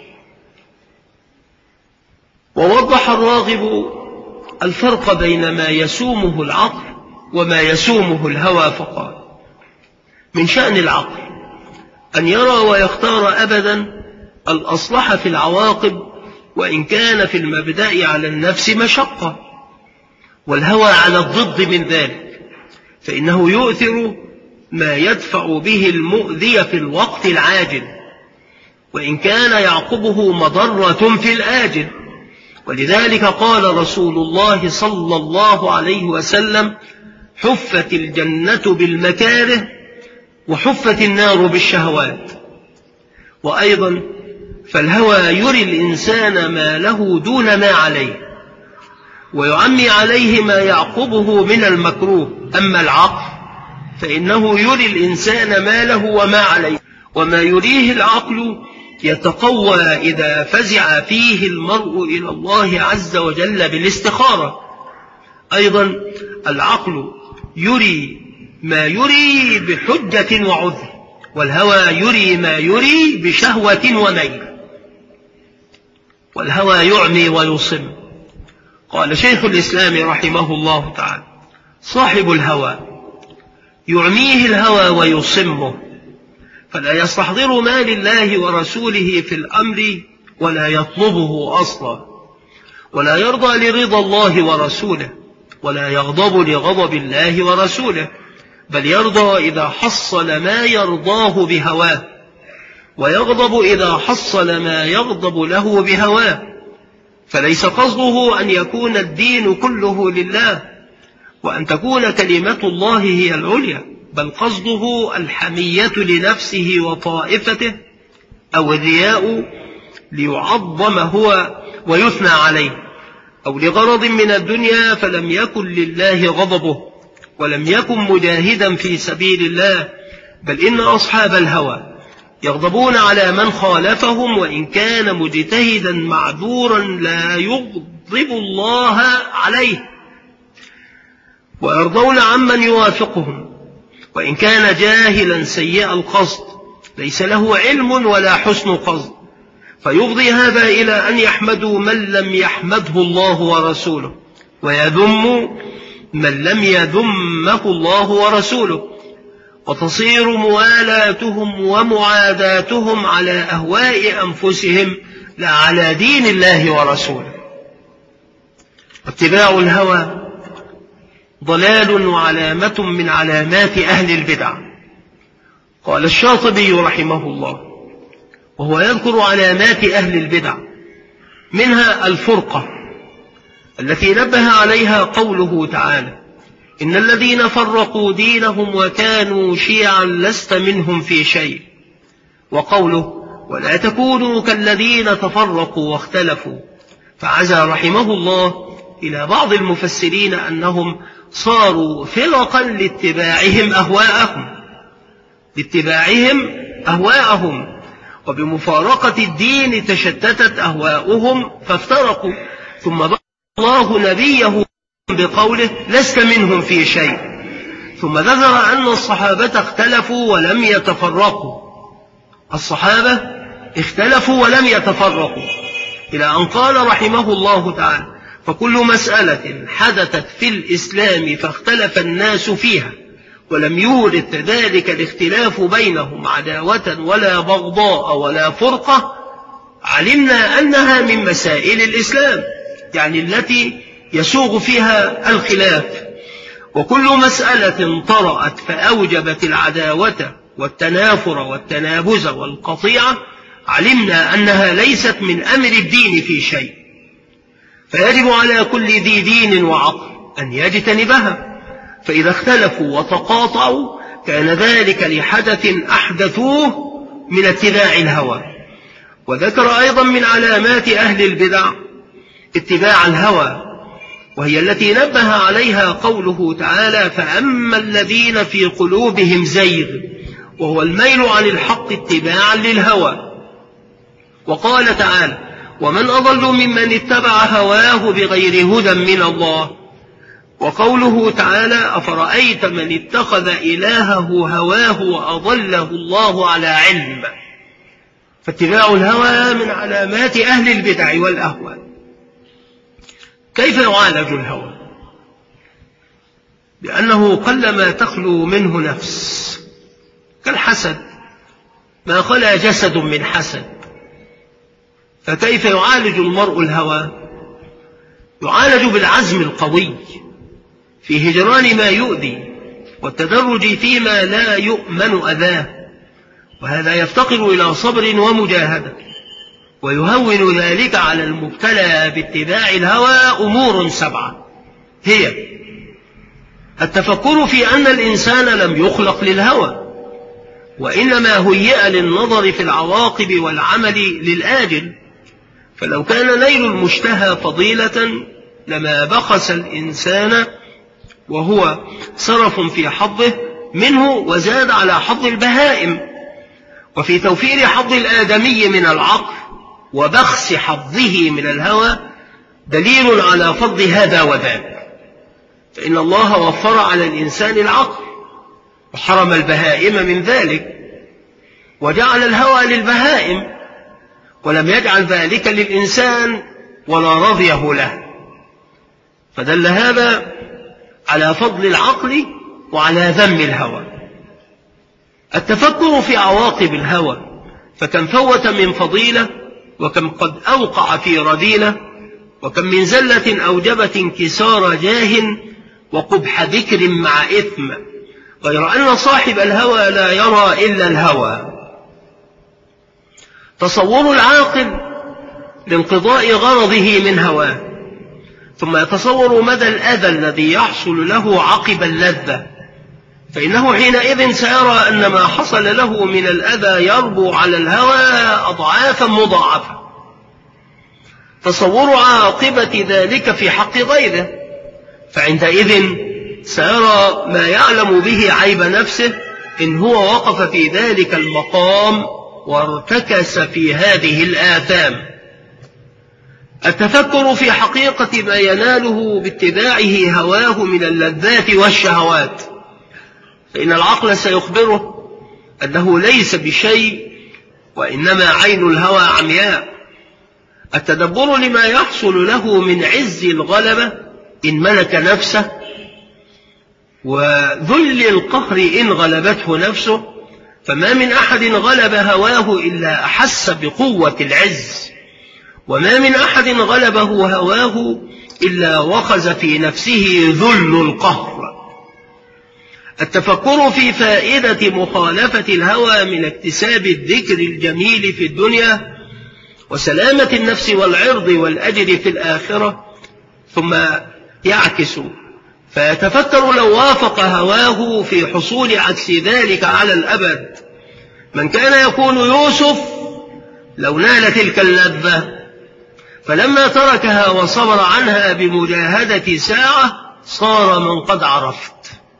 Speaker 1: ووضح الراغب الفرق بين ما يسومه العقل وما يسومه الهوى فقال: من شأن العقل أن يرى ويختار أبدا الأصلح في العواقب، وإن كان في المبدأ على النفس مشقة، والهوى على الضد من ذلك، فإنه يؤثر ما يدفع به المؤذي في الوقت العاجل، وإن كان يعقبه مضرة في الآجل. ولذلك قال رسول الله صلى الله عليه وسلم: حفت الجنة بالمكاره وحفت النار بالشهوات. وأيضا فالهوى يري الإنسان ما له دون ما عليه، ويعمي عليه ما يعقبه من المكروه. أما العقل فإنه يري الإنسان ما له وما عليه، وما يريه العقل يتقوى إذا فزع فيه المرء إلى الله عز وجل بالاستخارة. أيضا العقل يري ما يري بحجة وعذر، والهوى يري ما يري بشهوة وميل، والهوى يعمي ويصم. قال شيخ الإسلام رحمه الله تعالى: صاحب الهوى يعميه الهوى ويصمه، فلا يستحضر ما لله ورسوله في الأمر ولا يطلبه أصلا، ولا يرضى لرضا الله ورسوله، ولا يغضب لغضب الله ورسوله، بل يرضى إذا حصل ما يرضاه بهواه، ويغضب إذا حصل ما يغضب له بهواه. فليس قصده أن يكون الدين كله لله وأن تكون كلمة الله هي العليا، بل قصده الحمية لنفسه وطائفته، أو الرياء ليعظم هو ويثنى عليه، أو لغرض من الدنيا فلم يكن لله غضبه، ولم يكن مجاهدا في سبيل الله. بل إن أصحاب الهوى يغضبون على من خالفهم، وإن كان مجتهدا معذورا لا يغضب الله عليه، ويرضون عمن يوافقهم، وإن كان جاهلا سيء القصد ليس له علم ولا حسن قصد، فيفضي هذا إلى أن يحمدوا من لم يحمده الله ورسوله، ويذم من لم يذمه الله ورسوله، وتصير موالاتهم ومعاداتهم على أهواء أنفسهم لا على دين الله ورسوله. اتباع الهوى ضلال وعلامة من علامات أهل البدع. قال الشاطبي رحمه الله وهو يذكر علامات أهل البدع، منها الفرقة التي نبه عليها قوله تعالى: إن الذين فرقوا دينهم وكانوا شيعا لست منهم في شيء، وقوله: ولا تكونوا كالذين تفرقوا واختلفوا. فعزى رحمه الله إلى بعض المفسرين أنهم صاروا فرقا لاتباعهم أهواءهم لاتباعهم أهواءهم وبمفارقة الدين تشتتت أهواؤهم فافترقوا، ثم بعث الله نبيه بقوله: لست منهم في شيء، ثم ذكر أن الصحابة اختلفوا ولم يتفرقوا. الصحابة اختلفوا ولم يتفرقوا، إلى أن قال رحمه الله تعالى: فكل مسألة حدثت في الإسلام فاختلف الناس فيها ولم يورث ذلك الاختلاف بينهم عداوة ولا بغضاء ولا فرقة، علمنا أنها من مسائل الإسلام، يعني التي يسوغ فيها الخلاف. وكل مسألة طرأت فأوجبت العداوة والتنافر والتنابز والقطيعة، علمنا أنها ليست من أمر الدين في شيء، فيجب على كل ذي دين وعقل أن يجتنبها. فإذا اختلفوا وتقاطعوا كان ذلك لحدث أحدثوه من اتباع الهوى. وذكر أيضا من علامات أهل البدع اتباع الهوى، وهي التي نبه عليها قوله تعالى: فأما الذين في قلوبهم زيغ، وهو الميل عن الحق اتباعا للهوى. وقال تعالى: ومن أضل ممن اتبع هواه بغير هدى من الله، وقوله تعالى أفرأيت من اتخذ إلهه هواه وأضله الله على علم. فاتباع الهوى من علامات أهل البدع والأهواء. كيف يعالج الهوى؟ لأنه قلما تخلو منه نفس، كالحسد، ما خلا جسد من حسد. فكيف يعالج المرء الهوى؟ يعالج بالعزم القوي في هجران ما يؤذي والتدرج فيما لا يؤمن أذاه، وهذا يفتقر إلى صبر ومجاهدة. ويهون ذلك على المبتلى باتباع الهوى أمور سبعة، هي التفكر في أن الإنسان لم يخلق للهوى، وإنما هيئ للنظر في العواقب والعمل للآجل. فلو كان نيل المشتهى فضيلة لما بخس الإنسان وهو صرف في حظه منه وزاد على حظ البهائم. وفي توفير حظ الآدمي من العقل وبخس حظه من الهوى دليل على فضل هذا وذاك. فإن الله وفر على الإنسان العقل وحرم البهائم من ذلك، وجعل الهوى للبهائم ولم يجعل ذلك للإنسان ولا رضيه له. فدل هذا على فضل العقل وعلى ذم الهوى. التفكر في عواقب الهوى، فكم فوت من فضيلة وكم قد أوقع في رذيلة، وكم من زلة أوجبت انكسار جاه وقبح ذكر مع إثم، غير أن صاحب الهوى لا يرى إلا الهوى. تصور العاقل لانقضاء غرضه من هواه، ثم يتصور مدى الأذى الذي يحصل له عقب اللذة، فإنه حينئذ سيرى أن ما حصل له من الأذى يربو على الهوى أضعافا مضاعفة. تصور عاقبة ذلك في حق غيره، فعندئذ سيرى ما يعلم به عيب نفسه إن هو وقف في ذلك المقام وارتكس في هذه الآثام. التفكر في حقيقة ما يناله باتباعه هواه من اللذات والشهوات، فإن العقل سيخبره أنه ليس بشيء وإنما عين الهوى عمياء. التدبر لما يحصل له من عز الغلبة إن ملك نفسه، وذل القهر إن غلبته نفسه. فما من أحد غلب هواه إلا أحس بقوة العز، وما من أحد غلبه هواه إلا وخز في نفسه ذل القهر. التفكر في فائدة مخالفة الهوى من اكتساب الذكر الجميل في الدنيا وسلامة النفس والعرض والأجر في الآخرة، ثم يعكس فيتفكر لو وافق هواه في حصول عكس ذلك على الأبد. من كان يكون يوسف لو نال تلك اللذة، فلما تركها وصبر عنها بمجاهدة ساعة صار من قد عرفت.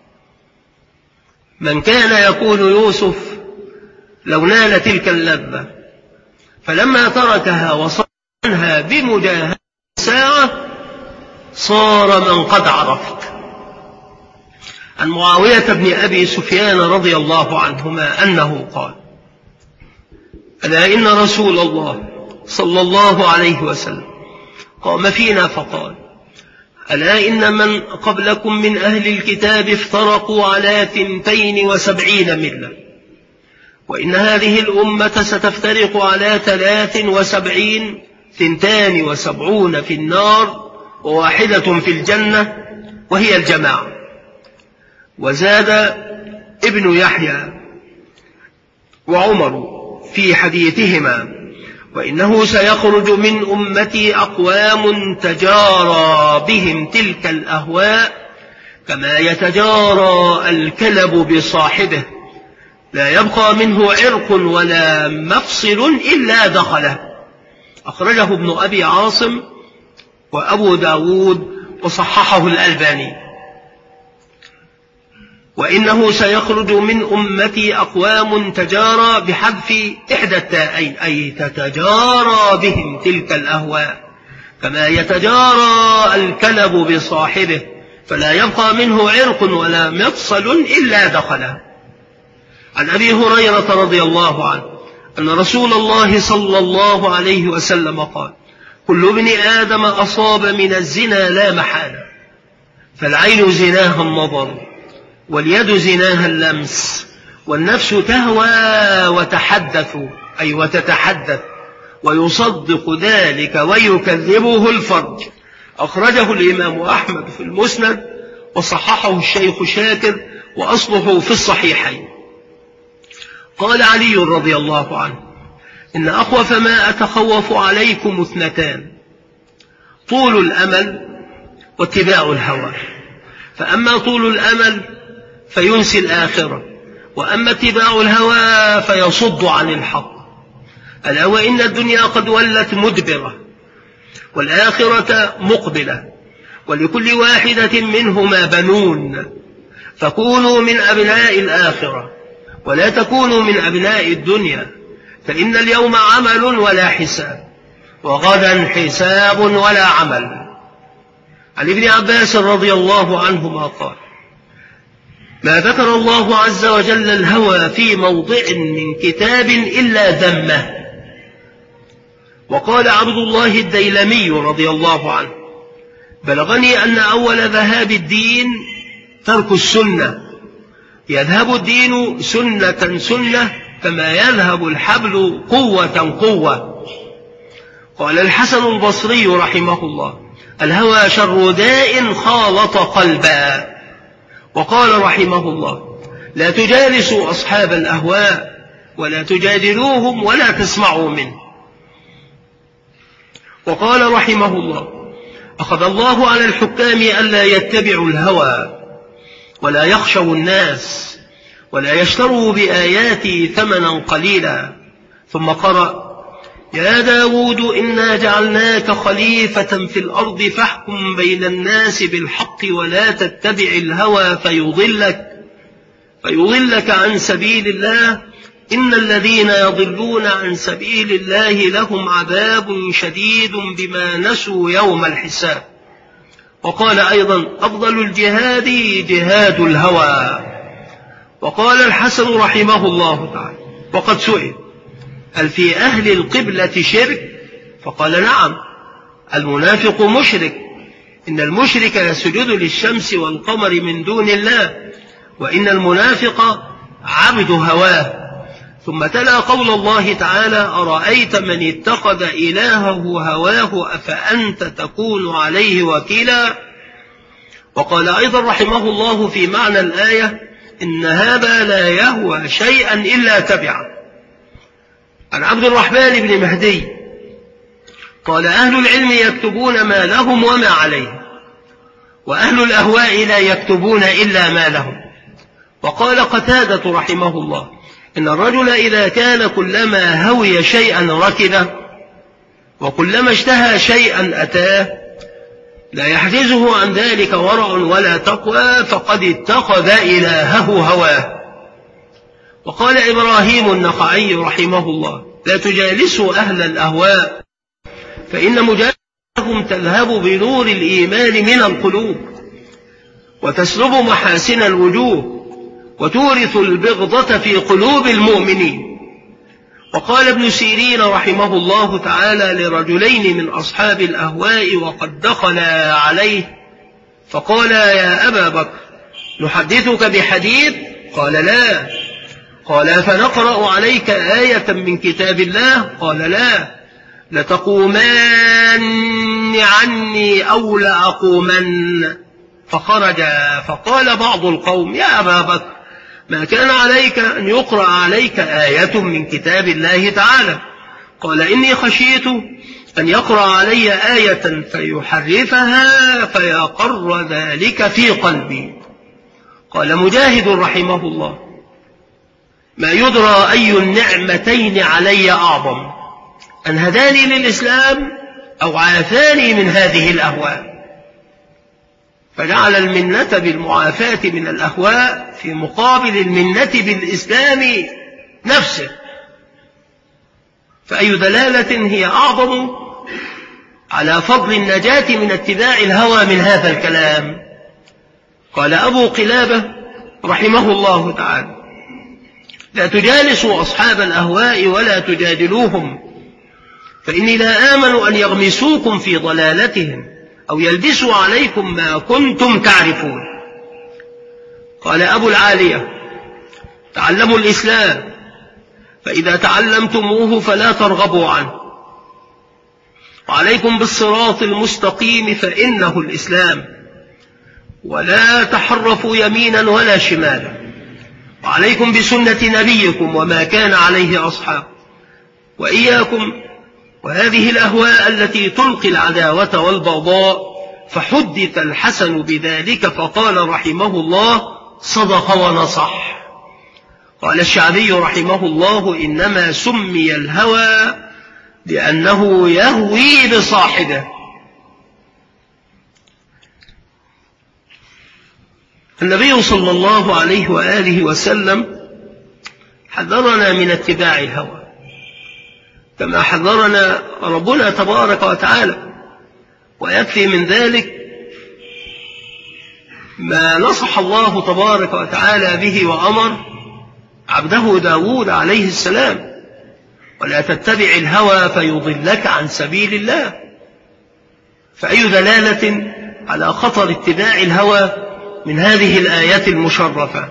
Speaker 1: من كان يكون يوسف لو نال تلك اللذة، فلما تركها وصبر عنها بمجاهدة ساعة صار من قد عرفت. عن معاوية بن أبي سفيان رضي الله عنهما أنه قال: ألا إن رسول الله صلى الله عليه وسلم قام فينا فقال: ألا إن من قبلكم من أهل الكتاب افترقوا على ثنتين وسبعين ملة، وإن هذه الأمة ستفترق على ثلاث وسبعين، ثنتان وسبعون في النار وواحدة في الجنة وهي الجماعة. وزاد ابن يحيى وعمر في حديثهما: وإنه سيخرج من أمتي أقوام تجارى بهم تلك الأهواء كما يتجارى الكلب بصاحبه، لا يبقى منه عرق ولا مفصل إلا دخله. أخرجه ابن أبي عاصم وأبو داود وصححه الألباني. وإنه سيخرج من أمتي أقوام تجارى بحذف إحدى التاءين، أي تتجارى بهم تلك الأهواء كما يتجارى الكلب بصاحبه، فلا يبقى منه عرق ولا مفصل إلا دخله. عن أبي هريرة رضي الله عنه أن رسول الله صلى الله عليه وسلم قال: كل ابن آدم أصاب من الزنا لا محالة، فالعين زناها النظر، واليد زناها اللمس، والنفس تهوى وتحدث أي وتتحدث، ويصدق ذلك ويكذبه الفرج. أخرجه الإمام أحمد في المسند، وصححه الشيخ شاكر، وأصله في الصحيحين. قال علي رضي الله عنه: إن أخوف ما أتخوف عليكم اثنتان: طول الأمل واتباع الهوى. فأما طول الأمل فينسي الآخرة، وأما اتباع الهوى فيصد عن الحق. ألا وإن الدنيا قد ولت مدبرة، والآخرة مقبلة، ولكل واحدة منهما بنون، فكونوا من أبناء الآخرة ولا تكونوا من أبناء الدنيا، فإن اليوم عمل ولا حساب، وغدا حساب ولا عمل. عن ابن عباس رضي الله عنهما قال: ما ذكر الله عز وجل الهوى في موضع من كتاب إلا ذمه. وقال عبد الله الديلمي رضي الله عنه: بلغني أن أول ذهاب الدين ترك السنة، يذهب الدين سنة سنة كما يذهب الحبل قوة قوة. قال الحسن البصري رحمه الله: الهوى شر داء خالط قلبا. وقال رحمه الله: لا تجالسوا أصحاب الأهواء ولا تجادلوهم ولا تسمعوا منه. وقال رحمه الله: أخذ الله على الحكام ألا يتبعوا الهوى ولا يخشوا الناس ولا يشتروا بآياتي ثمنا قليلا. ثم قرأ: يا داود إنا جعلناك خليفة في الأرض فاحكم بين الناس بالحق ولا تتبع الهوى فيضلك فيضلك عن سبيل الله، إن الذين يضلون عن سبيل الله لهم عذاب شديد بما نسوا يوم الحساب. وقال أيضا: أفضل الجهاد جهاد الهوى. وقال الحسن رحمه الله تعالى: وقد سئل: هل في أهل القبلة شرك؟ فقال: نعم، المنافق مشرك، إن المشرك يسجد للشمس والقمر من دون الله، وإن المنافق عبد هواه. ثم تلا قول الله تعالى: أرأيت من اتخذ إلهه هواه أفأنت تكون عليه وكيلا. وقال أيضا رحمه الله في معنى الآية: إن هذا لا يهوى شيئا إلا تبعه. عن عبد الرحمن بن مهدي قال: أهل العلم يكتبون ما لهم وما عليهم، وأهل الأهواء لا يكتبون إلا ما لهم. وقال قتادة رحمه الله: إن الرجل إذا كان كلما هوي شيئا ركنه، وكلما اشتهى شيئا أتاه، لا يحجزه عن ذلك ورع ولا تقوى، فقد اتخذ إلهه هواه. وقال إبراهيم النخعي رحمه الله: لا تجالسوا أهل الأهواء، فإن مجالستهم تذهب بنور الإيمان من القلوب، وتسلب محاسن الوجوه، وتورث البغضة في قلوب المؤمنين. وقال ابن سيرين رحمه الله تعالى لرجلين من أصحاب الأهواء وقد دخلا عليه فقال: يا أبا بكر، نحدثك بحديث؟ قال: لا. قال: فنقرأ عليك آية من كتاب الله؟ قال: لا. لتقومن عني أو لأقومن. فخرج، فقال بعض القوم: يا أبا بكر، ما كان عليك أن يقرأ عليك آية من كتاب الله تعالى؟ قال: إني خشيت أن يقرأ علي آية فيحرفها فيقر ذلك في قلبي. قال مجاهد رحمه الله: ما يدرى أي النعمتين علي أعظم، أن هداني للإسلام أو عافاني من هذه الأهواء. فجعل المنة بالمعافاة من الأهواء في مقابل المنة بالإسلام نفسه. فأي دلالة هي أعظم على فضل النجاة من اتباع الهوى من هذا الكلام؟ قال أبو قلابة رحمه الله تعالى: لا تجالسوا أصحاب الأهواء ولا تجادلوهم، فإني لا آمن أن يغمسوكم في ضلالتهم أو يلبسوا عليكم ما كنتم تعرفون. قال أبو العالية: تعلموا الإسلام، فإذا تعلمتموه فلا ترغبوا عنه، وعليكم بالصراط المستقيم فإنه الإسلام، ولا تحرفوا يمينا ولا شمالا، وعليكم بسنة نبيكم وما كان عليه أصحاب، وإياكم وهذه الأهواء التي تلقي العداوة والبغضاء. فحدث الحسن بذلك فقال رحمه الله: صدق ونصح. قال الشعبي رحمه الله: إنما سمي الهوى لأنه يهوي بصاحبه. النبي صلى الله عليه وآله وسلم حذرنا من اتباع الهوى كما حذرنا ربنا تبارك وتعالى، ويكفي من ذلك ما نصح الله تبارك وتعالى به وأمر عبده داود عليه السلام: ولا تتبع الهوى فيضلك عن سبيل الله. فأي دلالة على خطر اتباع الهوى من هذه الآيات المشرفة.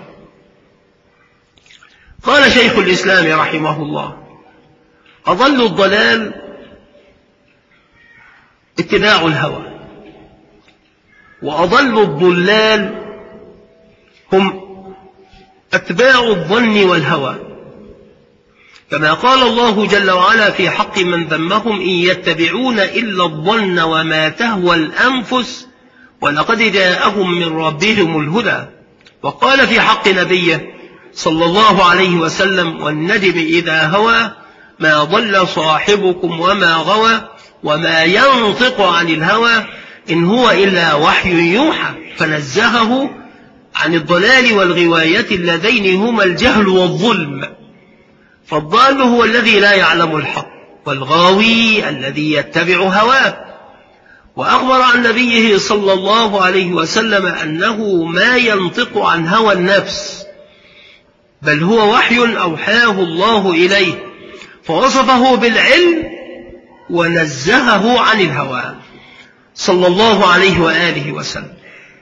Speaker 1: قال شيخ الإسلام رحمه الله: أضل الضلال اتباع الهوى، وأضل الضلال هم أتباع الظن والهوى، كما قال الله جل وعلا في حق من ذمهم: إن يتبعون إلا الظن وما تهوى الأنفس ولقد جاءهم من ربهم الهدى. وقال في حق نبيه صلى الله عليه وسلم: والنجم إذا هوى ما ضل صاحبكم وما غوى وما ينطق عن الهوى إن هو إلا وحي يوحى. فنزهه عن الضلال والغواية اللذين هما الجهل والظلم. فالضال هو الذي لا يعلم الحق، والغاوي الذي يتبع هواه. وأخبر عن نبيه صلى الله عليه وسلم أنه ما ينطق عن هوى النفس، بل هو وحي أوحاه الله إليه، فوصفه بالعلم ونزهه عن الهوى صلى الله عليه وآله وسلم.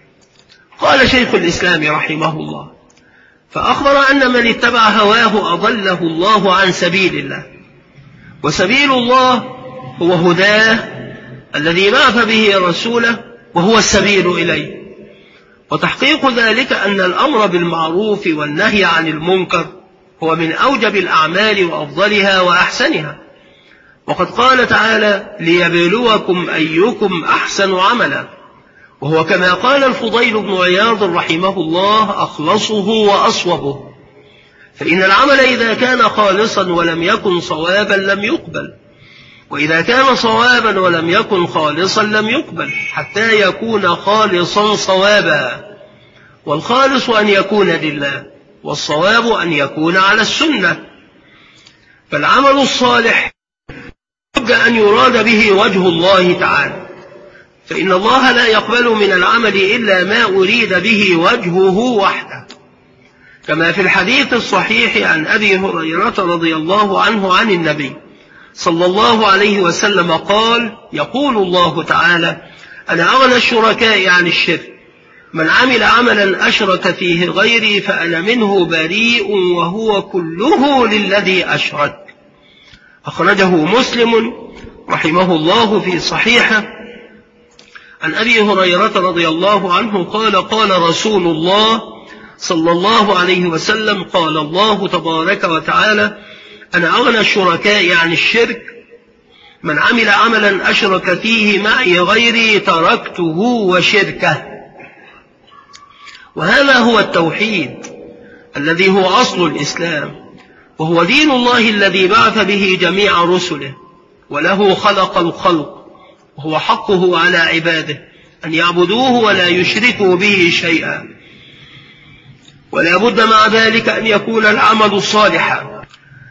Speaker 1: قال شيخ الإسلام رحمه الله: فأخبر أن من اتبع هواه أضله الله عن سبيل الله، وسبيل الله هو هداه الذي بعث به رسوله، وهو السبيل إليه. وتحقيق ذلك أن الأمر بالمعروف والنهي عن المنكر هو من أوجب الأعمال وأفضلها وأحسنها. وقد قال تعالى: ليبلوكم أيكم أحسن عملا، وهو كما قال الفضيل بن عياض رحمه الله: أخلصه وأصوبه. فإن العمل إذا كان خالصا ولم يكن صوابا لم يقبل، وإذا كان صوابا ولم يكن خالصا لم يقبل، حتى يكون خالصا صوابا. والخالص أن يكون لله، والصواب أن يكون على السنة. فالعمل الصالح يرجى أن يراد به وجه الله تعالى، فإن الله لا يقبل من العمل إلا ما أريد به وجهه وحده، كما في الحديث الصحيح عن أبي هريرة رضي الله عنه عن النبي صلى الله عليه وسلم قال: يقول الله تعالى: أنا أغنى الشركاء عن الشرك، من عمل عملا أشرك فيه غيري فأنا منه بريء وهو كله للذي أشرك. أخرجه مسلم رحمه الله في صحيحه عن أبي هريرة رضي الله عنه قال: قال رسول الله صلى الله عليه وسلم: قال الله تبارك وتعالى: أنا أغنى الشركاء عن الشرك، من عمل عملا أشرك فيه معي غيري تركته وشركه. وهذا هو التوحيد الذي هو أصل الإسلام، وهو دين الله الذي بعث به جميع رسله، وله خلق الخلق، وهو حقه على عباده أن يعبدوه ولا يشركوا به شيئا. ولا بد مع ذلك أن يكون العمل صالحا،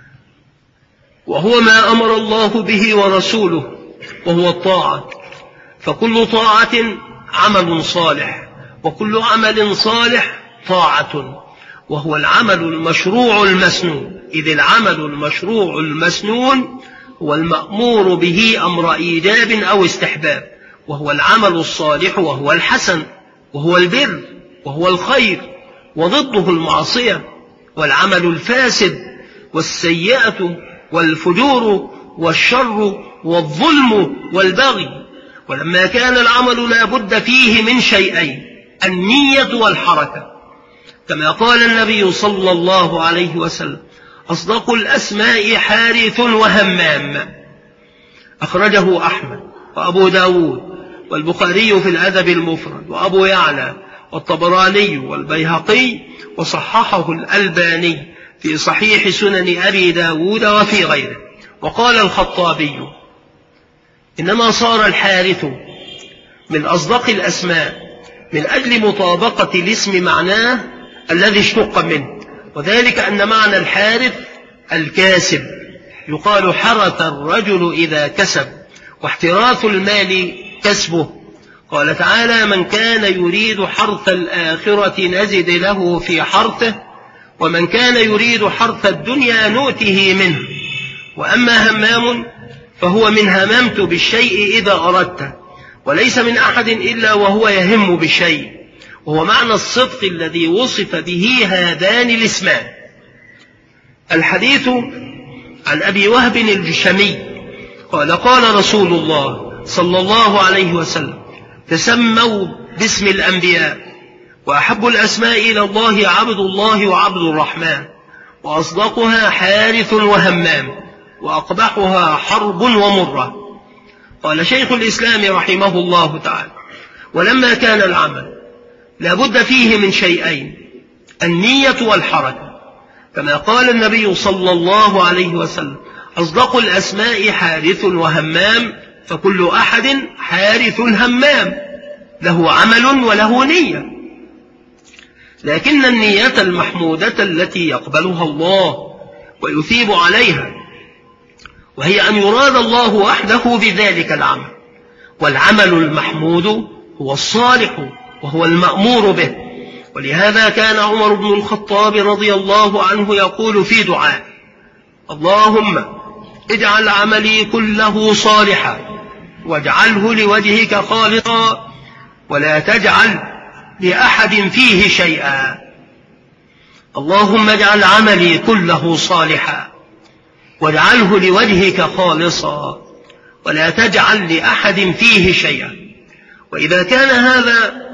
Speaker 1: وهو ما أمر الله به ورسوله، وهو الطاعة. فكل طاعة عمل صالح، وكل عمل صالح طاعة، وهو العمل المشروع المسنون، إذ العمل المشروع المسنون هو المأمور به أمر إيجاب أو استحباب، وهو العمل الصالح وهو الحسن وهو البر وهو الخير، وضده المعصية والعمل الفاسد والسيئة والفجور والشر والظلم والبغي. ولما كان العمل لا بد فيه من شيئين، النية والحركة، كما قال النبي صلى الله عليه وسلم: أصدق الأسماء حارث وهمام. أخرجه أحمد وأبو داود والبخاري في الأدب المفرد وأبو يعلى والطبراني والبيهقي، وصححه الألباني في صحيح سنن أبي داود وفي غيره. وقال الخطابي: إنما صار الحارث من أصدق الأسماء من أجل مطابقة الاسم معناه الذي اشتق منه، وذلك أن معنى الحارث الكاسب، يقال حرث الرجل إذا كسب، واحتراث المال كسبه. قال تعالى: من كان يريد حرث الآخرة نزد له في حرثه، ومن كان يريد حرث الدنيا نؤته منه. وأما همام فهو من هممت بالشيء إذا أردته، وليس من أحد إلا وهو يهم بالشيء، وهو معنى الصدق الذي وصف به هذان الاسمان. الحديث عن أبي وهب الجشمي قال: قال رسول الله صلى الله عليه وسلم: تسموا باسم الأنبياء، وأحب الأسماء إلى الله عبد الله وعبد الرحمن، وأصدقها حارث وهمام، وأقبحها حرب ومرة. قال شيخ الإسلام رحمه الله تعالى: ولما كان العمل لا بد فيه من شيئين، النية والحركة، كما قال النبي صلى الله عليه وسلم: أصدق الأسماء حارث وهمام، فكل أحد حارث همام، له عمل وله نية. لكن النية المحمودة التي يقبلها الله ويثيب عليها، وهي أن يراد الله وحده بذلك العمل، والعمل المحمود هو الصالح وهو المأمور به. ولهذا كان عمر بن الخطاب رضي الله عنه يقول في دعاء: اللهم اجعل عملي كله صالحا، واجعله لوجهك خالصا، ولا تجعل لأحد فيه شيئا. اللهم اجعل عملي كله صالحا، واجعله لوجهك خالصا، ولا تجعل لأحد فيه شيئا. وإذا كان هذا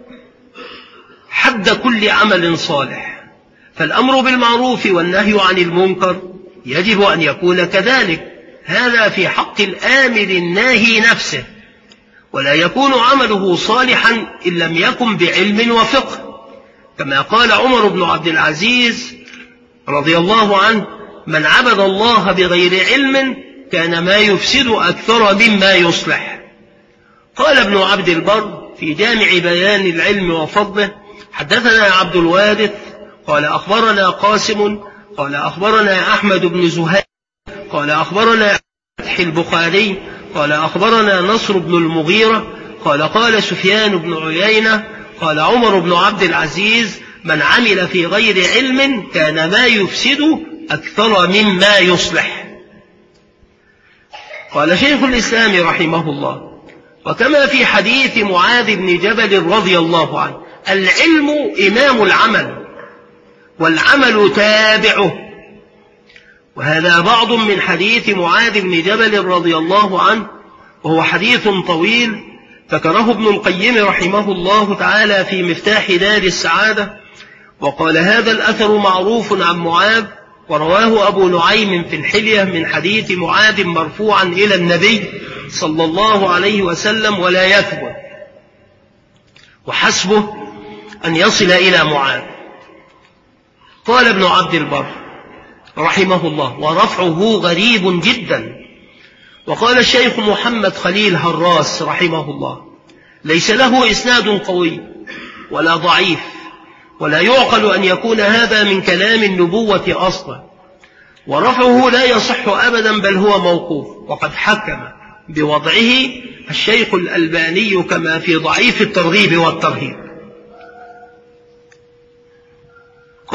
Speaker 1: حد كل عمل صالح، فالأمر بالمعروف والنهي عن المنكر يجب أن يكون كذلك. هذا في حق الآمر الناهي نفسه، ولا يكون عمله صالحا إن لم يكن بعلم وفقه، كما قال عمر بن عبد العزيز رضي الله عنه: من عبد الله بغير علم كان ما يفسد أكثر مما يصلح. قال ابن عبد البر في جامع بيان العلم وفضله: حدثنا عبد الوارث قال أخبرنا قاسم قال أخبرنا أحمد بن زهير قال أخبرنا فتح البخاري قال أخبرنا نصر بن المغيرة قال قال سفيان بن عيينة قال عمر بن عبد العزيز: من عمل في غير علم كان ما يفسد أكثر مما يصلح. قال شيخ الإسلام رحمه الله: وكما في حديث معاذ بن جبل رضي الله عنه: العلم إمام العمل، والعمل تابعه. وهذا بعض من حديث معاذ بن جبل رضي الله عنه، وهو حديث طويل ذكره ابن القيم رحمه الله تعالى في مفتاح دار السعادة، وقال: هذا الأثر معروف عن معاذ، ورواه أبو نعيم في الحلية من حديث معاذ مرفوعا إلى النبي صلى الله عليه وسلم ولا يثبت، وحسبه أن يصل إلى معاذ. قال ابن عبد البر رحمه الله: ورفعه غريب جدا. وقال الشيخ محمد خليل هراس رحمه الله: ليس له إسناد قوي ولا ضعيف، ولا يعقل أن يكون هذا من كلام النبوة أصلا، ورفعه لا يصح أبدا، بل هو موقوف. وقد حكم بوضعه الشيخ الألباني كما في ضعيف الترغيب والترهيب.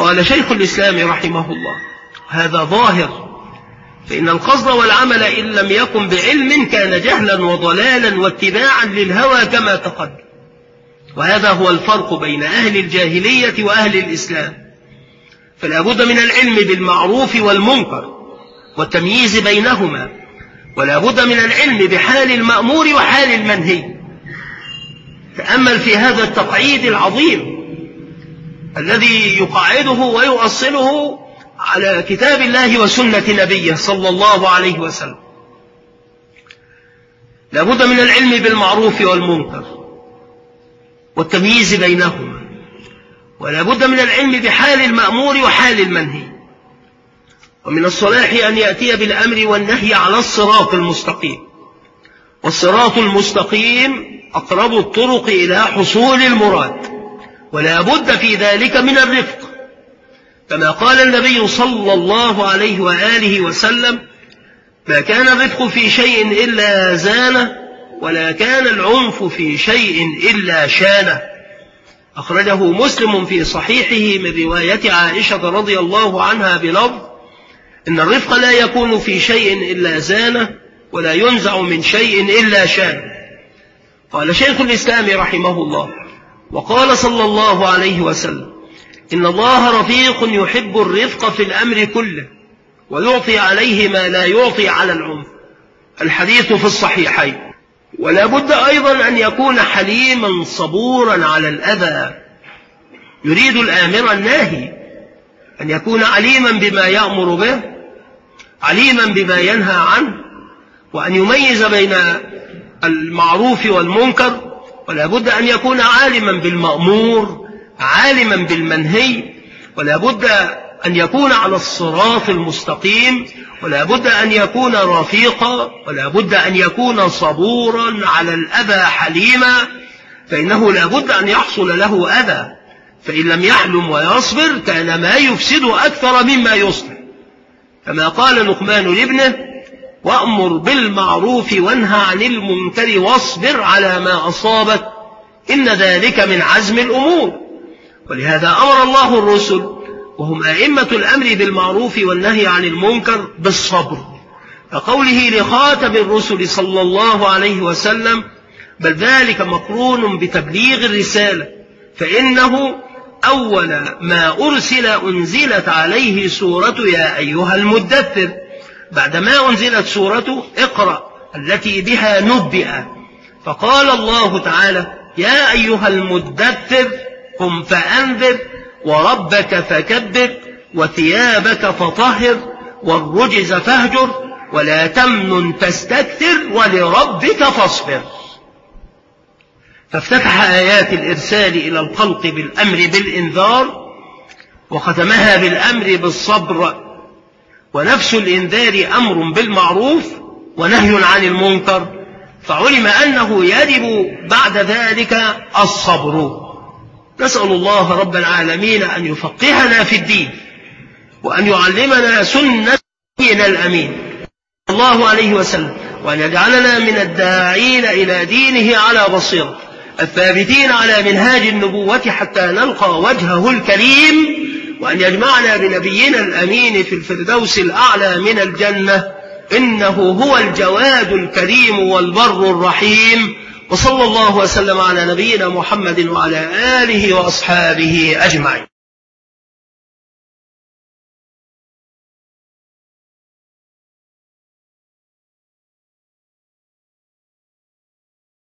Speaker 1: قال شيخ الإسلام رحمه الله: هذا ظاهر، فإن القصد والعمل إن لم يكن بعلم كان جهلا وضلالا واتباعا للهوى كما تقدم، وهذا هو الفرق بين أهل الجاهلية وأهل الإسلام. فلا بد من العلم بالمعروف والمنكر والتمييز بينهما، ولا بد من العلم بحال المأمور وحال المنهي. تأمل في هذا التقعيد العظيم الذي يقعده ويؤصله على كتاب الله وسنة نبيه صلى الله عليه وسلم. لا بد من العلم بالمعروف والمنكر والتمييز بينهما، ولا بد من العلم بحال المأمور وحال المنهي. ومن الصلاح أن يأتي بالأمر والنهي على الصراط المستقيم، والصراط المستقيم أقرب الطرق إلى حصول المراد، ولا بد في ذلك من الرفق، كما قال النبي صلى الله عليه وآله وسلم: ما كان الرفق في شيء إلا زانه، ولا كان العنف في شيء إلا شانه. أخرجه مسلم في صحيحه من رواية عائشة رضي الله عنها بلفظ: إن الرفق لا يكون في شيء إلا زانه، ولا ينزع من شيء إلا شانه. قال شيخ الإسلام رحمه الله: وقال صلى الله عليه وسلم: إن الله رفيق يحب الرفق في الأمر كله، ويعطي عليه ما لا يعطي على العنف. الحديث في الصحيحين. ولا بد أيضا أن يكون حليما صبورا على الأذى، يريد الآمر الناهي أن يكون عليما بما يأمر به، عليما بما ينهى عنه، وأن يميز بين المعروف والمنكر. ولا بد أن يكون عالما بالمأمور، عالما بالمنهي. ولا بد أن يكون على الصراط المستقيم، ولا بد أن يكون رفيقا، ولا بد أن يكون صبورا على الأذى حليما، فإنه لا بد أن يحصل له أذى، فإن لم يحلم ويصبر كان ما يفسد أكثر مما يصلح، كما قال لقمان لابنه: وأمر بالمعروف وانهى عن المنكر واصبر على ما أصابك إن ذلك من عزم الأمور. ولهذا أمر الله الرسل وهم أئمة الأمر بالمعروف والنهي عن المنكر بالصبر، كقوله لخاتم الرسل صلى الله عليه وسلم: بل ذلك مقرون بتبليغ الرسالة، فإنه أول ما أرسل أنزلت عليه سورة يا أيها المدثر، بعدما أنزلت سورة اقرأ التي بها نبئ، فقال الله تعالى: يا أيها المدثر قم فأنذر وربك فكبر وثيابك فطهر والرجز فاهجر ولا تمنن تستكثر ولربك فاصبر. فافتتح آيات الإرسال إلى الخلق بالأمر بالإنذار، وختمها بالأمر بالصبر. ونفس الإنذار أمر بالمعروف ونهي عن المنكر، فعلم أنه يجب بعد ذلك الصبر. نسأل الله رب العالمين أن يفقهنا في الدين، وأن يعلمنا سنة نبينا الأمين صلى الله عليه وسلم، وأن يجعلنا من الداعين إلى دينه على بصيرة، الثابتين على منهاج النبوة حتى نلقى وجهه الكريم، وأن يجمعنا بنبينا الأمين في الفردوس الأعلى من الجنة، إنه هو الجواد الكريم والبر الرحيم. وصلى الله وسلم على نبينا محمد وعلى آله وأصحابه أجمعين.